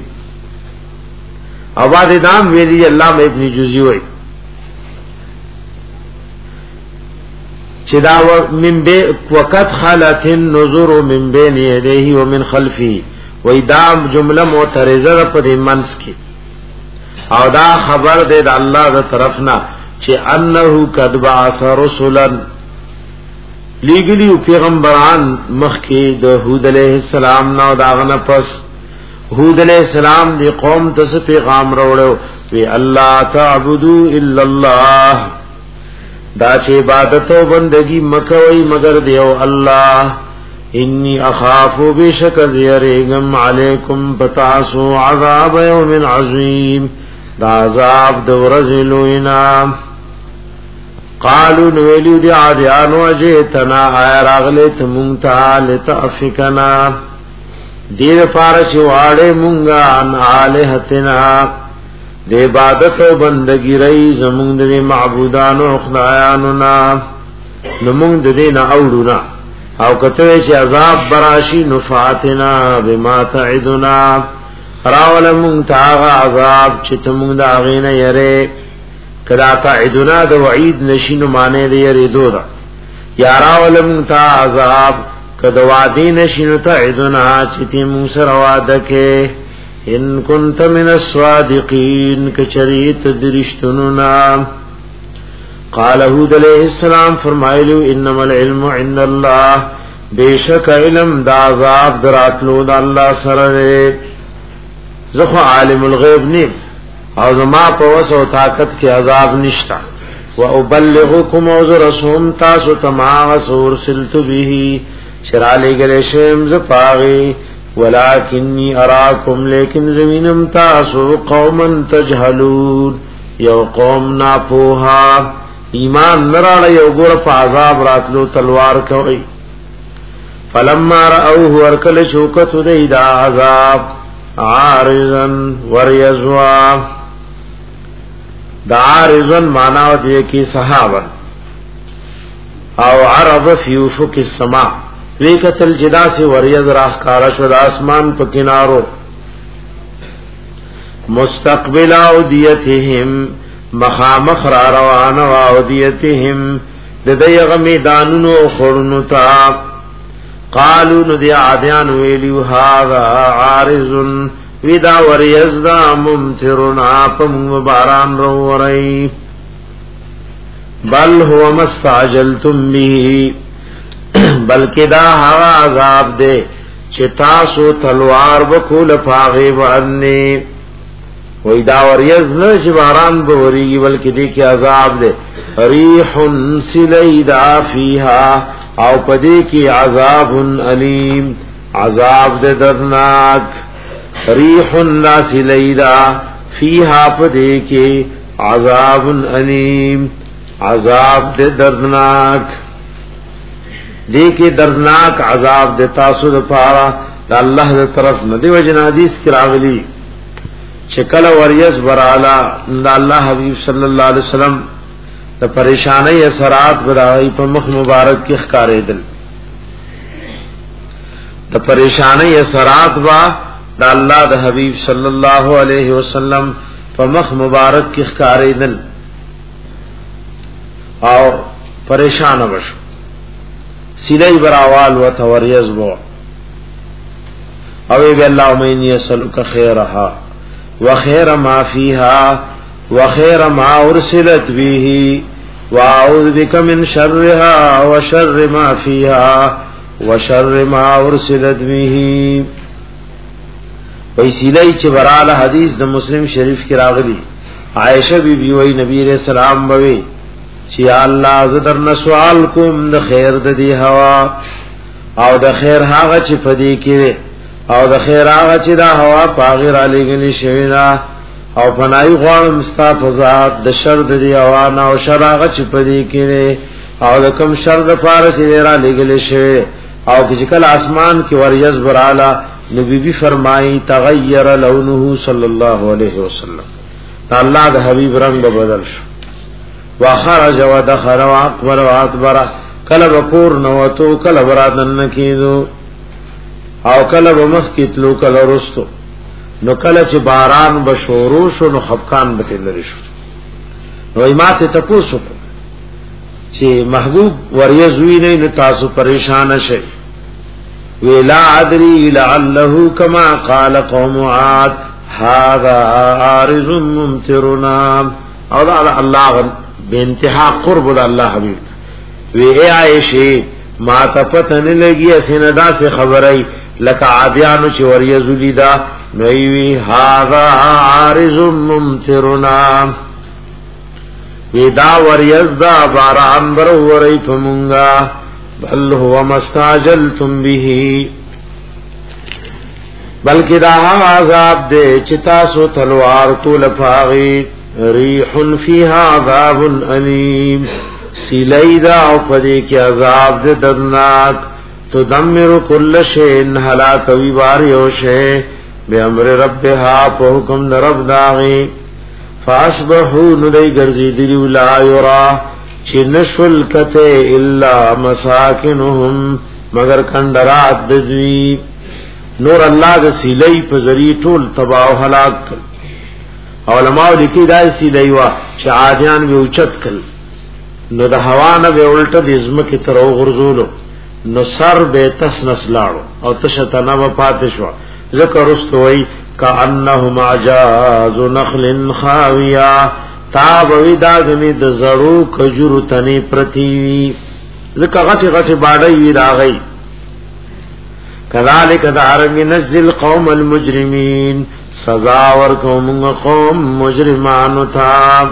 آباد دام ویدی اللہ میں ابن جزی ہوئی چدا من بے وقت خالت النظر من بین یدیہ ومن خلفی وی دام جملہ معترضہ پر منس کی او دا خبر دے دا اللہ دا طرفنا چے انہو قد بعث رسولا لیگلی پیغمبران مخی دا حود علیہ السلام نا دا غنا پس حود علیہ السلام دی قوم تس پیغام روڑو وی اللہ تعبدو الا اللہ دا چه عبادت و بندگی مکوئی مگر دیو اللہ انی اخافو بشک زیرگم علیکم پتاسو عذاب یوم عظیم دا عذاب دو رزلوینا قالو نویلیو دی عادیانو اجیتنا آیا راغلیت منگتا لتعفکنا دیر پارچ واڑے منگا ان آلہتنا دے عبادت و بندگی رئی زمونگ دے معبودانو خدایانونا نمونگ دے نا اوڑونا او کتوے چے عذاب براشی نفاتنا بما تعدنا راول مونگ تاغا عذاب چے تمونگ دا غین یرے کدا تعدنا دا وعید نشینو مانے دے یرے دو دا یا راول مونگ تا عذاب کدا وعدی نشینو تعدنا چے تیمونگ سر وعدکے ان کنت من الصادقین کچریت درشتننا قال حود علیہ السلام فرمائلو انما العلم عند اللہ بیشک علم دا عذاب دراتلو دا اللہ سره زخو عالم الغیب نیم او زما په وس او طاقت کې عذاب نشتا و ابلغکم رسوم تاسو تما سور سلت به شرالی گله شم ز پاغي ولکنی اراکم لیکن زمینم تاسو قوما تجهلون یو قوم نا پوها ایمان نراله یو ګور په عذاب راتلو تلوار کوي فلما رأوه ورکل شوکت دی دا عذاب عارضا وریزوا دا عارضا معناو دی کی صحابا او عرض فی افق السماء وی قتل جدا سے وریز راہ کارا شد آسمان پا کنارو مستقبل اودیتهم مخامخ را روان و اودیتهم لدیغ میدانونو خورنو تا قالو ندی عادیان ویلیو هذا عارض ودا وریزدا ممترنا پم باران رو ورئی بل هو مستعجلتم به بلکہ دا ہوا عذاب دے چتاسو تلوار بکول پاغی باننے وی دا وریز نش باران بوریگی بلکہ دے کی عذاب دے ریح سلیدا فیہا او پدے کی عذاب علیم عذاب دے دردناک ریح لا سلیدا فیہا پدے کی عذاب علیم عذاب دے دردناک دے کے دردناک عذاب دے تاسو دے پارا دا اللہ دے طرف ندی وجن حدیث کی راغلی چکل وریز برالا دا اللہ حبیب صلی اللہ علیہ وسلم دا پریشانی اثرات برائی پا مخ مبارک کی اخکارے دل دا پریشانی اثرات با دا اللہ دا حبیب صلی اللہ علیہ وسلم پا مخ مبارک کی اخکارے دل اور پریشان بشو سیدای براوال و توریز بو اوی بی اللہ امینی اسلک خیرها و خیر ما فیها و خیر ما ارسلت بیه و اعوذ بک من شرها و شر ما فیها و شر ما ارسلت بیه وی سیدای چی برال حدیث دا مسلم شریف کی راغلی عائشہ بی بی وی نبی علیہ السلام بوی چی اللہ زدر نسوال کوم د خیر د دی هوا او د خیر هغه چې پدې کې او د خیر هغه چې دا هوا پاغیر علی گلی شوینا او پنای غوړم مستافزات د شر د دی هوا نه او شر هغه چې پدې کې او د کم شر د پاره چې را لګل شوی او چې کله اسمان کې وریز برالا نبی بی فرمایي تغیر لونه صلی الله علیه وسلم الله د حبیب رنگ بدل شو وخرج ودخل واقبل واكبر کله بکور نوتو کله برادن کیدو او کله بمخ کیتلو کله رستو نو کله چې باران بشورو شو نو خفقان به لری شو نو ایمات ته پوسو چې محبوب وریزوی نه نو تاسو پریشان شئ ویلا ادری لعله کما قال قوم عاد هذا عارض ممطرنا او الله بے انتہا قرب دا اللہ حبیب وی اے عائشی ما تفتن لگی اسندا سے خبرائی لکا عادیانو چی وریزو لیدا نویوی هذا عارض ممترنا وی دا وریز دا باران برو وری فمونگا بل هو مستاجلتم بیہی بلکہ دا عذاب دے چتاسو تلوار تو لفاغی ریح فیها عذاب علیم سیلیدا او پدی کی عذاب دے دردناک تدمر کل شین ہلاک وی باریو شے بے امر ربها پا حکم رب داغی فاسبحو ندی گرزی دلیو لا یرا چی نشل کتے الا مساکنهم مگر کندرات دزوی نور اللہ دا سیلی پا ذریع طول تباو ہلاک کل علماء لیکي دا سیلیوا چې عادیان به اوچت کل نو د هوا نه به الټه د ازمکه تر غرزولو نو سر به تس نسلاړو او تشته نه پاتې شو ذکر استوي کانهم عجاز نخل خاویا تاب ودا غني د زړو کجورو تني پرتی ذکر غټي غټي باډي وی راغی کذالک دارنگ نزل قوم المجرمین سزا ورکوم قوم مجرمانو تا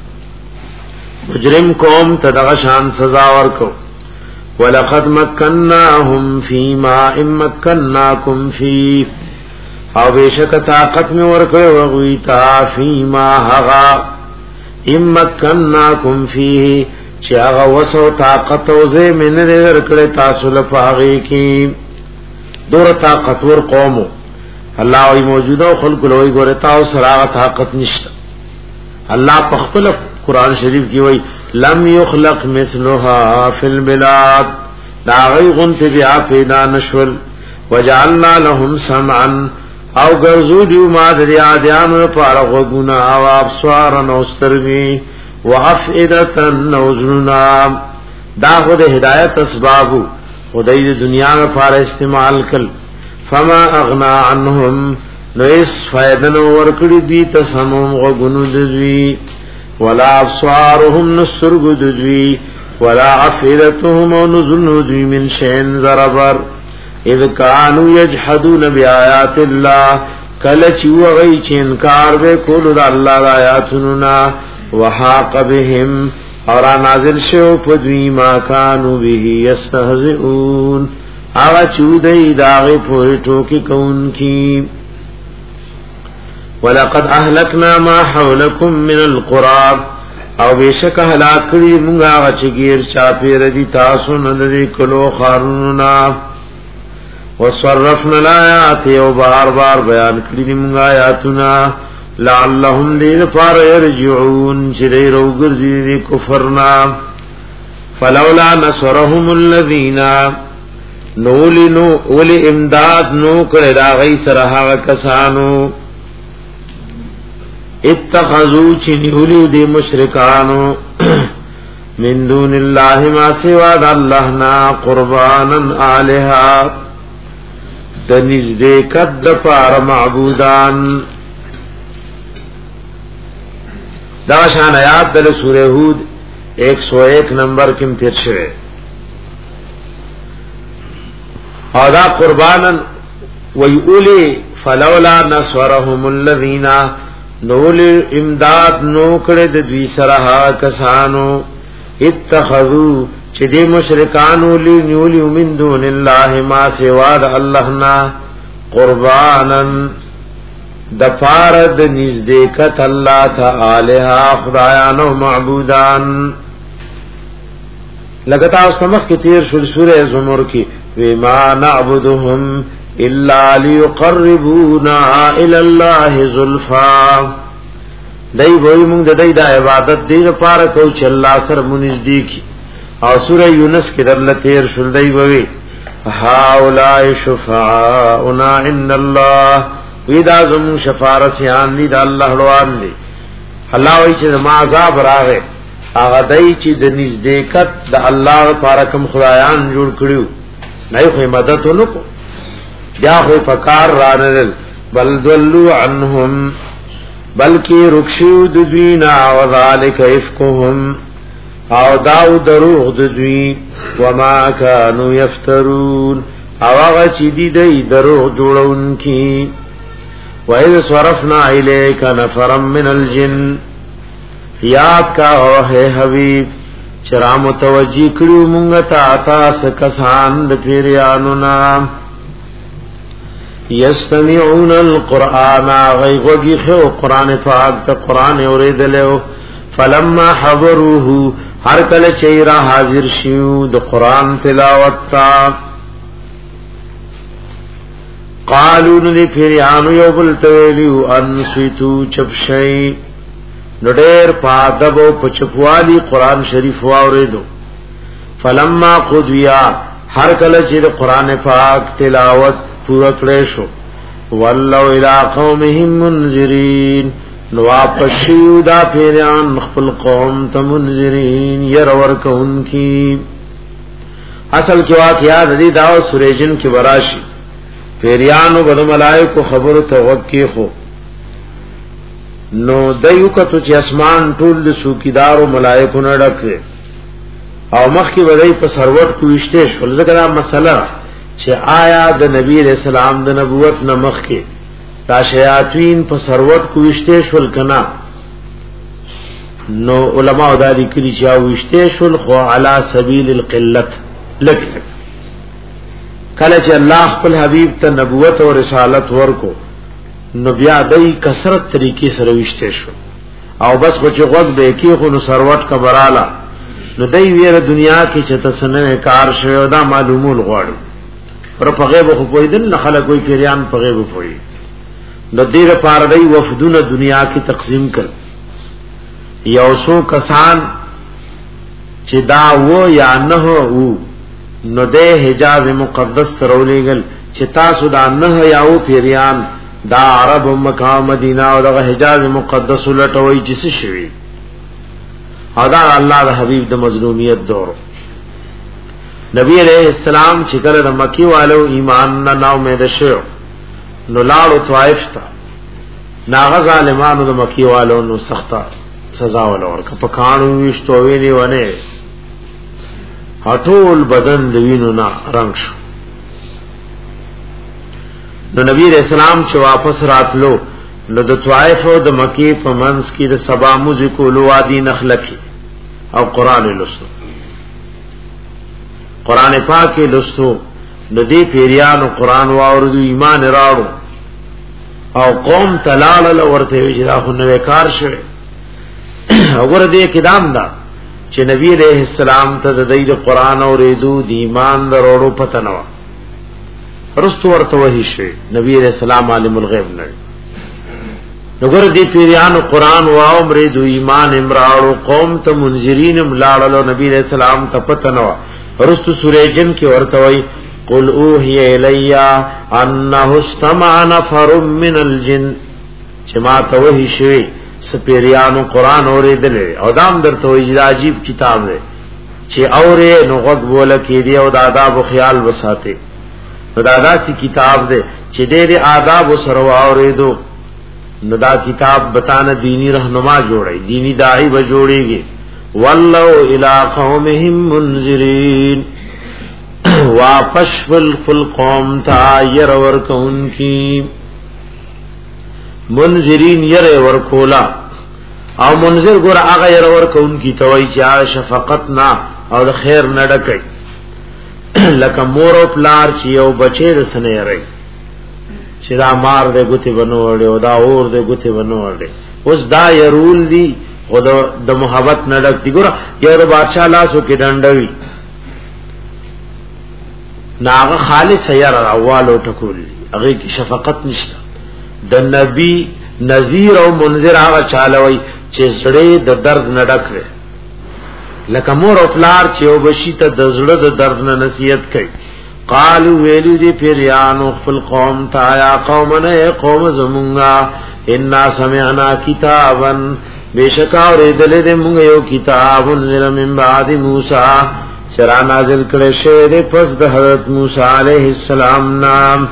مجرم قوم تدغشان سزا ورکو ولقد مکناهم فیما امکناکم فی او بیشک طاقت میں ورکو وغویتا فیما حغا امکناکم فی چاگا وسو طاقت وزے من رکڑے تاسو لفاغی کی دور طاقتور قومو اللہ وی موجودہ خلق لوئی گورتاو سراغ طاقت نشتا اللہ پخپل قرآن شریف کی وی لم یخلق مثلها فی البلاد لاغی غنت بیا پیدا نشول وجعلنا لهم سمعا او گرزو دیو مادری آدیانو پارغ گنا او ابسوارا نوسترگی و افئدتا نوزننا دا خود ہدایت اسبابو خدای دنیا میں پار استعمال کل فما اغنا عنهم نو اس فائدن ورکڑی دی تسمم غنو ددوی ولا ابصارهم نسرگ ددوی ولا افئدتهم ونزن ددوی من شین زربر اذ کانو یجحدون بیآیات اللہ کلچ وغی چینکار بے کولو دا اللہ دا آیاتننا وحاق بهم اور نازل شو پدوی ما کانو به یستهزئون آغا چودئی داغی پوئی ٹوکی کون کی ولقد اهلكنا ما حولكم من القرى او بیشک هلاکړي موږ هغه چې غیر چاپیر دي تاسو نه لري کلو خاروننا وصرفنا الآيات او بار بار بیان کړي موږ آیاتنا لعلهم للفار يرجعون چې دې روګرځي کفرنا فلولا نصرهم الذين نولنو ول امداد نو کړه دا غي سره هغه کسانو اتخذو چنیولیو دی مشرکانو من دون اللہ ما سوا دا اللہ نا قربانا آلہا دنزدیکت دپار معبودان دا شان آیات دل سورہ ہود ایک سو ایک نمبر کم تیر شوئے اور دا قربانا ویؤلی فلولا نصورهم الذین نول امداد نو کړه د دوی سره کسانو اتخذو چې د مشرکانو لنیول من دون الله ما سوا د الله نا قربانا د فارد نزدېکت الله تعالی خدایانو معبودان لگتا اس سمخ کی تیر شل سورہ زمر کی وما نعبدهم الا ليقربونا الى الله زلفا دای وای موږ د دې د عبادت دې لپاره کو چې الله سره منځدي کی او سوره یونس کې درل تیر شول دی وی هاولای شفاعنا ان الله ودا زم شفاعتيان دي د الله روان دي الله وای چې ما عذاب راغې هغه دای چې د نزدېکت د الله لپاره کوم خدایان جوړ کړیو نه خو مدد ونکو یا خو فکار رانل بل دلوا عنهم بلکی رکشو دوینا وذالک افکهم او داو دروغ دوی وما کانو یفترون او آغا چی دی دی دروغ جوڑون کی وَإِذْ صَرَفْنَا إِلَيْكَ نَفَرًا مِنَ الْجِنِّ یاد کا اوہ حبیب چرا متوجی کریو منگتا آتاس کسان دپیریانو نام یستمعون القرآن غیغوگی خیو قرآن پاک تا قرآن اورید لیو فلما حضروه ہر کل چیرا حاضر شیو دا قرآن تلاوت تا قالو ندی پیریانو یو بلتویلیو انسویتو چپشئی نڈیر پادبو پچپوالی قرآن شریف واوریدو فلما قدویا ہر کل چیر قرآن پاک تلاوت پورا کړیشو والله الى قومهم منذرین نو واپسیو دا پیران خپل قوم ته منذرین ير ورکون کی اصل کې واقعیا د دې داو سورېجن کې وراشي پیریانو بد ملائکه خبر ته وکی خو نو دایو کته چې اسمان ټول د سوکیدارو ملائکه نه ډکه او مخ کې ودی په سروت کوشته شول ځکه دا مسله چې آیا د نبی رسول الله د نبوت نمخ کې دا شیاطین په سروت کوشته شول کنا نو علماء دا لیکلي چې او وشته شول خو علی سبیل القلت لک کله چې الله خپل حبیب ته نبوت او رسالت ورکو نو بیا دای کثرت طریقې سره وشته شو او بس خو چې غوږ به کې خو نو سروت کبراله نو دای ویره دنیا کې چې تسنه کار شوی دا معلومول غواړي پر په غیب خو پویدل نه خلک کوئی پیریان په غیب پوي نو دې لپاره دی وفدونه دنیا کې تقسیم کړ یو سو کسان چې دا و یا نه وو نو دې حجاز مقدس ترولېګل چې تاسو دا نه یا و پیریان دا عرب مکه مدینه او دا حجاز مقدس لټوي چې څه شوی او دا الله د حبیب د مظلومیت دور نبی علیہ السلام چې کله د مکی والو ایمان نه نو امید شو نو لاړو طائف ته ناغه ظالمانو د مکی والو نو سخته سزا ولور ک په کانو وشتو ویلی ونه هټول بدن د وینو نه رنگ شو نو نبی علیہ السلام چې واپس راتلو نو د طائف او د مکی په منځ کې د سبا موزیکو لوادي نخلکی او قران لوستو قران پاک لوستو د دې پیریانو قران واوردو ایمان راړو او قوم تلال ورته وجرا خو نو کار شوه وګوره دې کدام دا چې نبی عليه السلام ته د دې قران اوریدو د ایمان وروړو پته نو رستو ورته وحی شوه نبی عليه السلام عالم الغیب نه وګوره دې پیریانو قران واو اوریدو ایمان امراړو قوم ته منذرین ملاړو نبی عليه السلام ته پته نو رستو سورہ جن کې ورته وای قل اوحی الیا انه استمع نفر من الجن چې ما ته وحی شوی سپیریانو قران اوریدل او دام درته وی عجیب کتاب دی چې اوره نو غوږ بوله کې دی او د آداب او خیال وساته نو دا داسې کتاب دی چې ډېر آداب سره اوریدو نو دا کتاب بتانه دینی رهنما جوړي دینی داعی به جوړيږي والله الى قومهم منذرين واپس فل قوم تا ير ورکون کی منذرین ير ورکولا او منذر ګور هغه ير ورکون کی توي چې شفقتنا او د خیر نډکای لکه مور او پلار چې یو بچی رسنه یری چې دا مار دې ګوتی بنوړي او دا اور دې ګوتی بنوړي اوس دا يرول دي او د محبت نډک دي ګور یو بادشاہ لاسو کې ډنډوي ناغه خالص ير اولو ټکول هغه کی شفقت نشته د نبی نذیر او منذر هغه چالوي چې زړه د درد نډک لري لکه مور او پلار چې او بشي ته د زړه د درد نه نصیحت کوي قالو ویلو دی پیریانو خپل قوم تا یا قومنا قوم زمونگا انا سمعنا کتابا بیشکا اوریدل دې مونږ یو کتاب انزل من بعد موسی شرع نازل کړي شه دې پس د حضرت موسی عليه السلام نام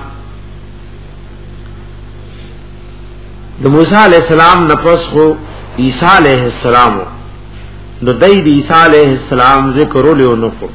د موسی عليه السلام نفس خو عیسی عليه السلام نو دای د عیسی عليه السلام ذکر له نو کو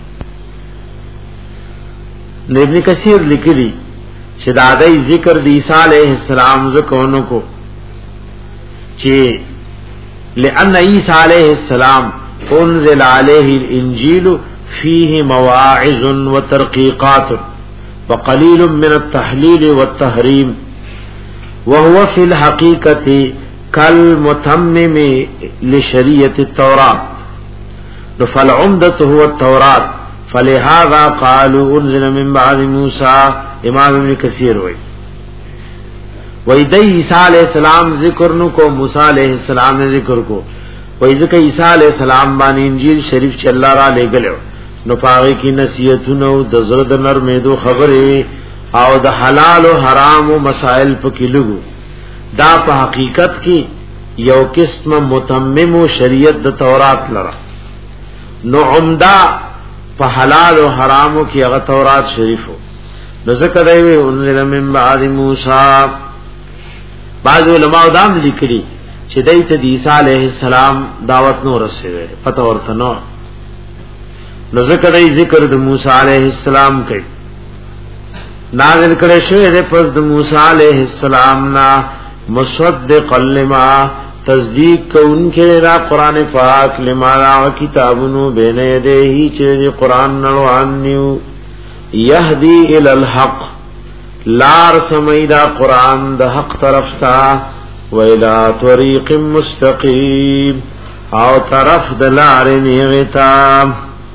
ابن کثیر لیکلی چې دا دای ذکر د عیسی عليه السلام ذکر نو کو چې لأن عیسی علیہ السلام انزل علیہ الانجیل فيه مواعظ وترقیقات وقلیل من التحلیل والتحریم وهو في الحقیقة كالمتمم لشریعة التوراة فالعمدة هو التوراة فلهذا قالوا انزل من بعد موسى امام ابن کثیر ہوئی وای د عیسی علیہ السلام ذکر نو کو موسی علیہ السلام نے ذکر کو وای ذکر عیسی علیہ السلام باندې انجیل شریف چې الله را لګلو نو پاره کی نصیحتونو د زړه د نرمېدو خبره او د حلال او حرام او مسائل پکې لګو دا په حقیقت کې یو قسم متمم شریعت د تورات لرا نو عمدا په حلال او حرامو کې هغه تورات شریفو نو ذکر دی انزل من بعد موسی بعض علماء دام لیکلي چې دایته د عیسی علیه السلام دعوت نو رسېږي پته ورته نو نو ذکر دی ذکر د موسی علیه السلام کوي نازل کړي شوی د پس د موسی علیہ السلام نا مصدق لما تصدیق کوونکې را قران پاک لما را کتابونو بین یدیه چې قران روان نیو یهدی الی الحق لار سمیدا قران د حق طرف تا و الی طریق مستقیم او طرف د لار نیغتا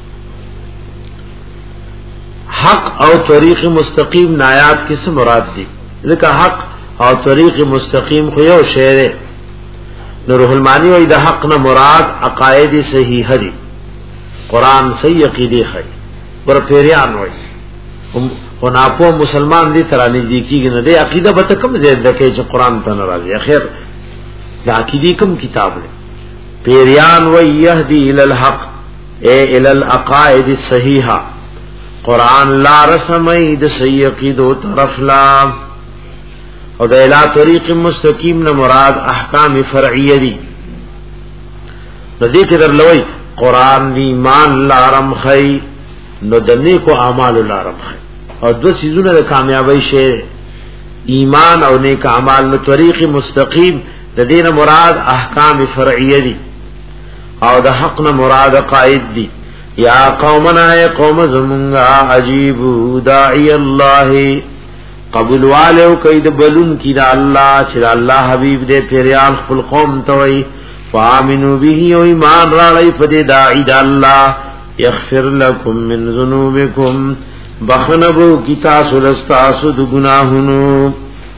حق او طریق مستقیم نایات کس مراد دی ځکه حق او طریق مستقیم خو یو شی دی نو روح المانی وای د حق نه مراد عقاید صحیح دی قران صحیح عقیده خی پر پیریان وای خو ناپو مسلمان دی ترانی دی کیږي نه دی عقیده به کم زید دکې چې قران ته ناراضي اخر دا عقیده کم کتاب دی پیریان وای یهدی الی الحق اے الی العقائد الصحیحه قران لا رسمي د صحیح عقیدو طرف لا او د الی طریق مستقیم نه مراد احکام فرعیه دي ندی کې درلوي قران دی ایمان لارم خی نو د نیکو اعمال لارم خی او دو سيزونه د کامیابی شی ایمان او نیک اعمال نو طریق مستقیم د دین مراد احکام فرعیه دي او د حق نه مراد قائد دي یا قومنا یا قوم زمونگا عجیبو داعی اللہ قبول والو کئی دا بلون کی دا اللہ چرا اللہ حبیب دے پیریان خپل قوم توئی فآمنو بیہی و ایمان را غی فدے داعی دا اللہ یغفر لکم من ذنوبکم بخنبو کی تاسو لستاسو دا گناہنو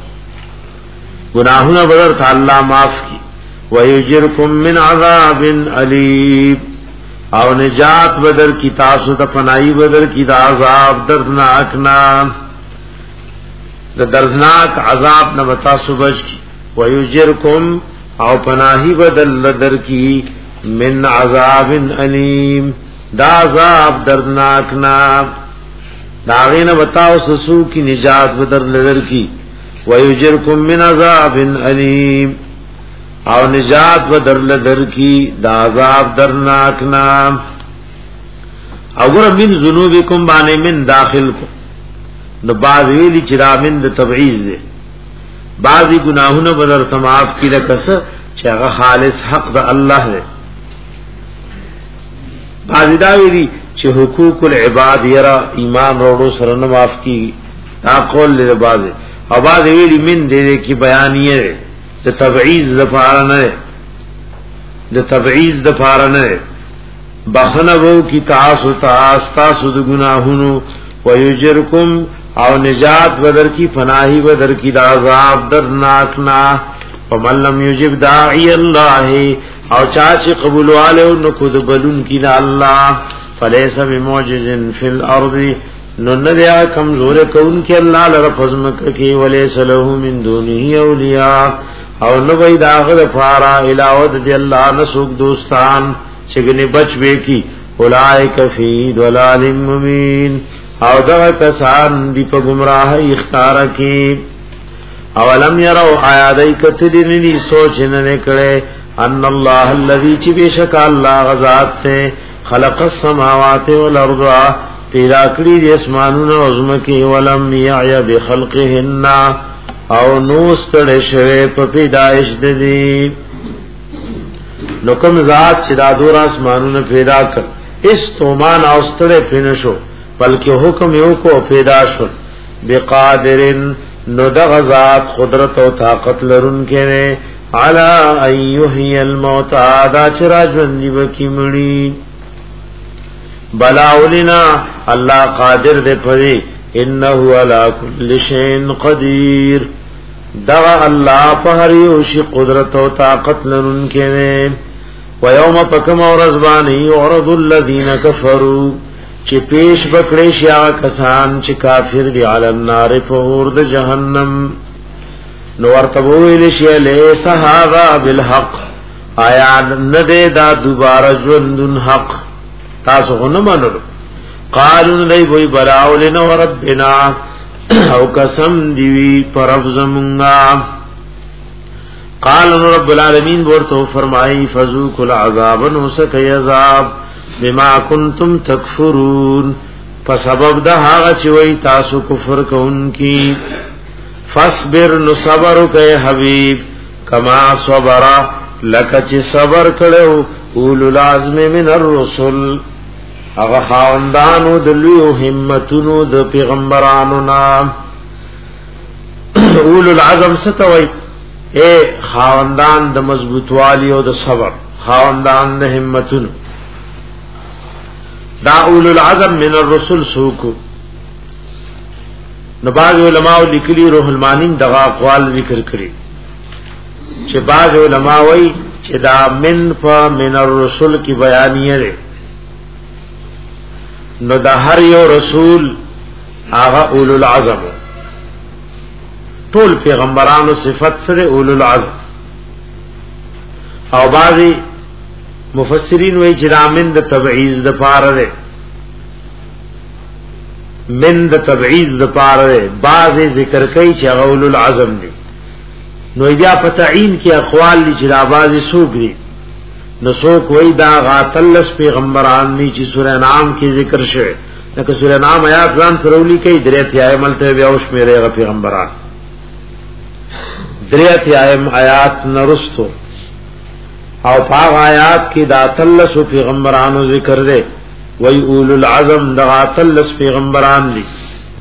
گناہنو بدر تا اللہ معاف کی ویجرکم من عذاب علیب او نجات بدر کی تاسو د پنائی بدر کی دا عذاب دردناک نا د دردناک عذاب نہ بتاسو بچ کی ویجرکم او پناہی بدل لدر کی من عذاب علیم دا عذاب دردناک نا داغین بتاو سسو کی نجات بدر لدر کی ویجرکم من عذاب علیم او نجات و در لدر کی دا عذاب درناک نام او گر من ذنوبکم بانے من داخل کو نو بعض ویلی چرا من دا تبعیز دے بعضی گناہون بدر تماف کی لکس چاگا خالص حق دا اللہ دے بعضی دا ویلی چھ حقوق العباد یرا ایمان روڑو سرن معاف کی دا قول لے بعضی او بعض ویلی من دے دے کی بیانیے دے د تبعیض د پاره نه د تبعیض د پاره نه بخنه وو کی تاسو تاسو د گناهونو ويجرکم او نجات بدر کی فناہی بدر کی د عذاب درناک نا ومن لم یجب داعی الله او چاچ قبول والو نو خود بلون کی د الله فلیس بمعجز فی الارض نو ندیا کمزور کون کی الله لرفزم کی ولیس له من دونه اولیاء او نو بای داغد فارا علاوت دی اللہ نسوک دوستان چگنی بچ بے کی اولائک فی دلال مبین او دغا کسان دی پا گمراہ اختار کی اولم یرو آیادی کتدنی سوچ ننکڑے ان اللہ اللذی چی بے شکا اللہ غزات تے خلق السماوات والارض پیدا کری دی اسمانون عظمکی ولم یعی بخلقهن او نوستڑ شوے پا پیدایش دی نو کم ذات چی دا دور آسمانون پیدا کر اس تومان اوستڑ پینشو بلکہ حکم یو کو پیدا شو بقادرن نو دغ ذات قدرت و طاقت لرن کے نے علا ایوہی الموتا دا چرا جوندی بکی مڑی بلاولنا اللہ قادر دے پڑی انہو علا کل شین قدیر دغا اللہ پہریوشی قدرت و طاقت لرن کے نے ویوم پکم و رزبانی عرض الذین کفروا چی پیش بکڑی شیعہ کسان چی کافر دی علی النار فورد جہنم نورتبوی لشیع لیسا هذا بالحق آیا ندے دا دوبارہ جوندن حق تاسو غنمانو قالون دی بوی براو لنا وربنا او قسم دیوی پرب زمونگا قالون رب العالمین بورتو فرمائی فذوق العذاب نوسک عذاب بما کنتم تکفرون فسبب ده هغه چې وای تاسو کفر کوونکی فاصبر نو صبر کوي حبیب کما صبر لکه چې صبر کړو اولو العزم من الرسل هغه خاوندانو د لوی همتونو د پیغمبرانو نام اولو العزم ستوي اے خاوندان د مضبوطوالی او د صبر خاوندان د همتونو دا اولو العزم من الرسل سوکو نو بعض علماء لیکلی روح المانین دغه اقوال ذکر کړي چې بعض علماء وایي چې دا من په من الرسل کی بیانیه ده نو دا هر یو رسول هغه اولو العزم ټول پیغمبرانو صفت سره اولو العزم او بعضی مفسرین وی چې دا من د تبعیض د پاره ده من د تبعیض د پاره ده بعضی ذکر کوي چې اولو العزم دي نو بیا په تعین کې اقوال دي چې دا بعضی سوق دي نو سوق وی دا غاتلس پیغمبران دي چې سورہ انعام کې ذکر شوی لکه سورہ انعام آیات ځان ترولی کوي درې تیایم ملته بیا اوس میرے پیغمبران درې تیایم آیات نرستو او پاغ آیات کی دا تلس پیغمبرانو ذکر دے وی اولو العظم دا تلس پیغمبران دی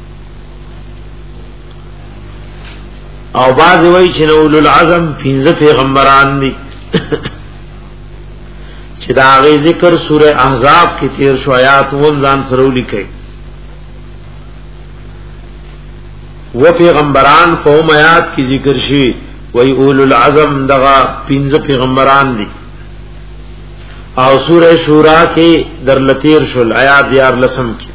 او بعض وی چن اولو العظم پینز پیغمبران دی چی دا آغی ذکر سورہ احزاب کی تیر شو آیات ومزان سرولی کئی وہ پیغمبران فوم آیات کی ذکر شی وی اولو العظم دغا پینز پیغمبران دی او سورہ شورا کے در لطیر شل آیات دیار لسم کی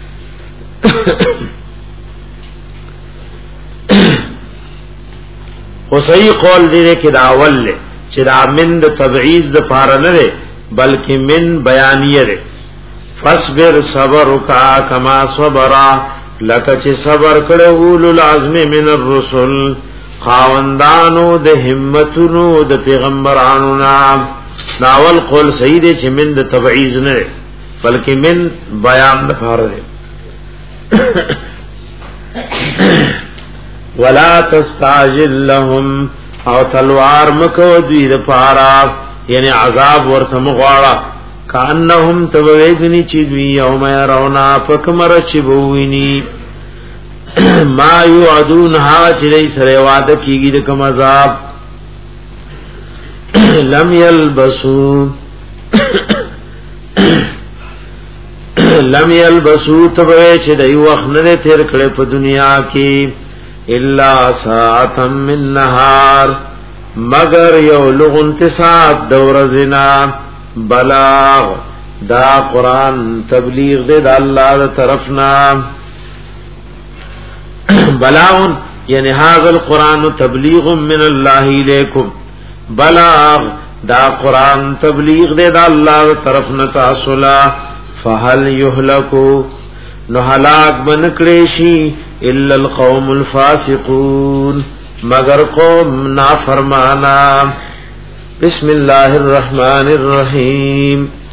خو صحیح قول دیرے کہ دا اول لے چی دا من دا تبعیز دا پارا نرے بلکہ من بیانیہ دے فاصبر صبرکا کما صبرا لکا چی صبر کڑے اولو العظم من الرسل خاوندانو د همتونو د پیغمبرانو نام ناول قول صحیح دے چی من د تبعیز نه بلکہ من بیان د پاره دے ولا تستعجل لهم او تلوار مکو دوی د پاره یعنی عذاب ورته مغواړه کانهم تبویگنی چی دوی یوم یرونا فکمر چی بوینی ما یعدون ها چلی سره وعده کیږي د کوم عذاب لم یلبسو لم یلبسو تبوی چې دای وخت نه تیر کړي په دنیا کې الا ساعتا من نهار مگر یو لغن تساعت دور زنا بلاغ دا قرآن تبلیغ دے دا اللہ دا طرفنا بلاغ یعنی هذا القرآن تبلیغ من اللہ علیکم بلاغ دا قرآن تبلیغ دے دا اللہ دا طرفنا تاسولا فهل یهلکو نو ہلاک بنکڑیشی الا القوم الفاسقون مگر قوم نافرمانا بسم اللہ الرحمن الرحیم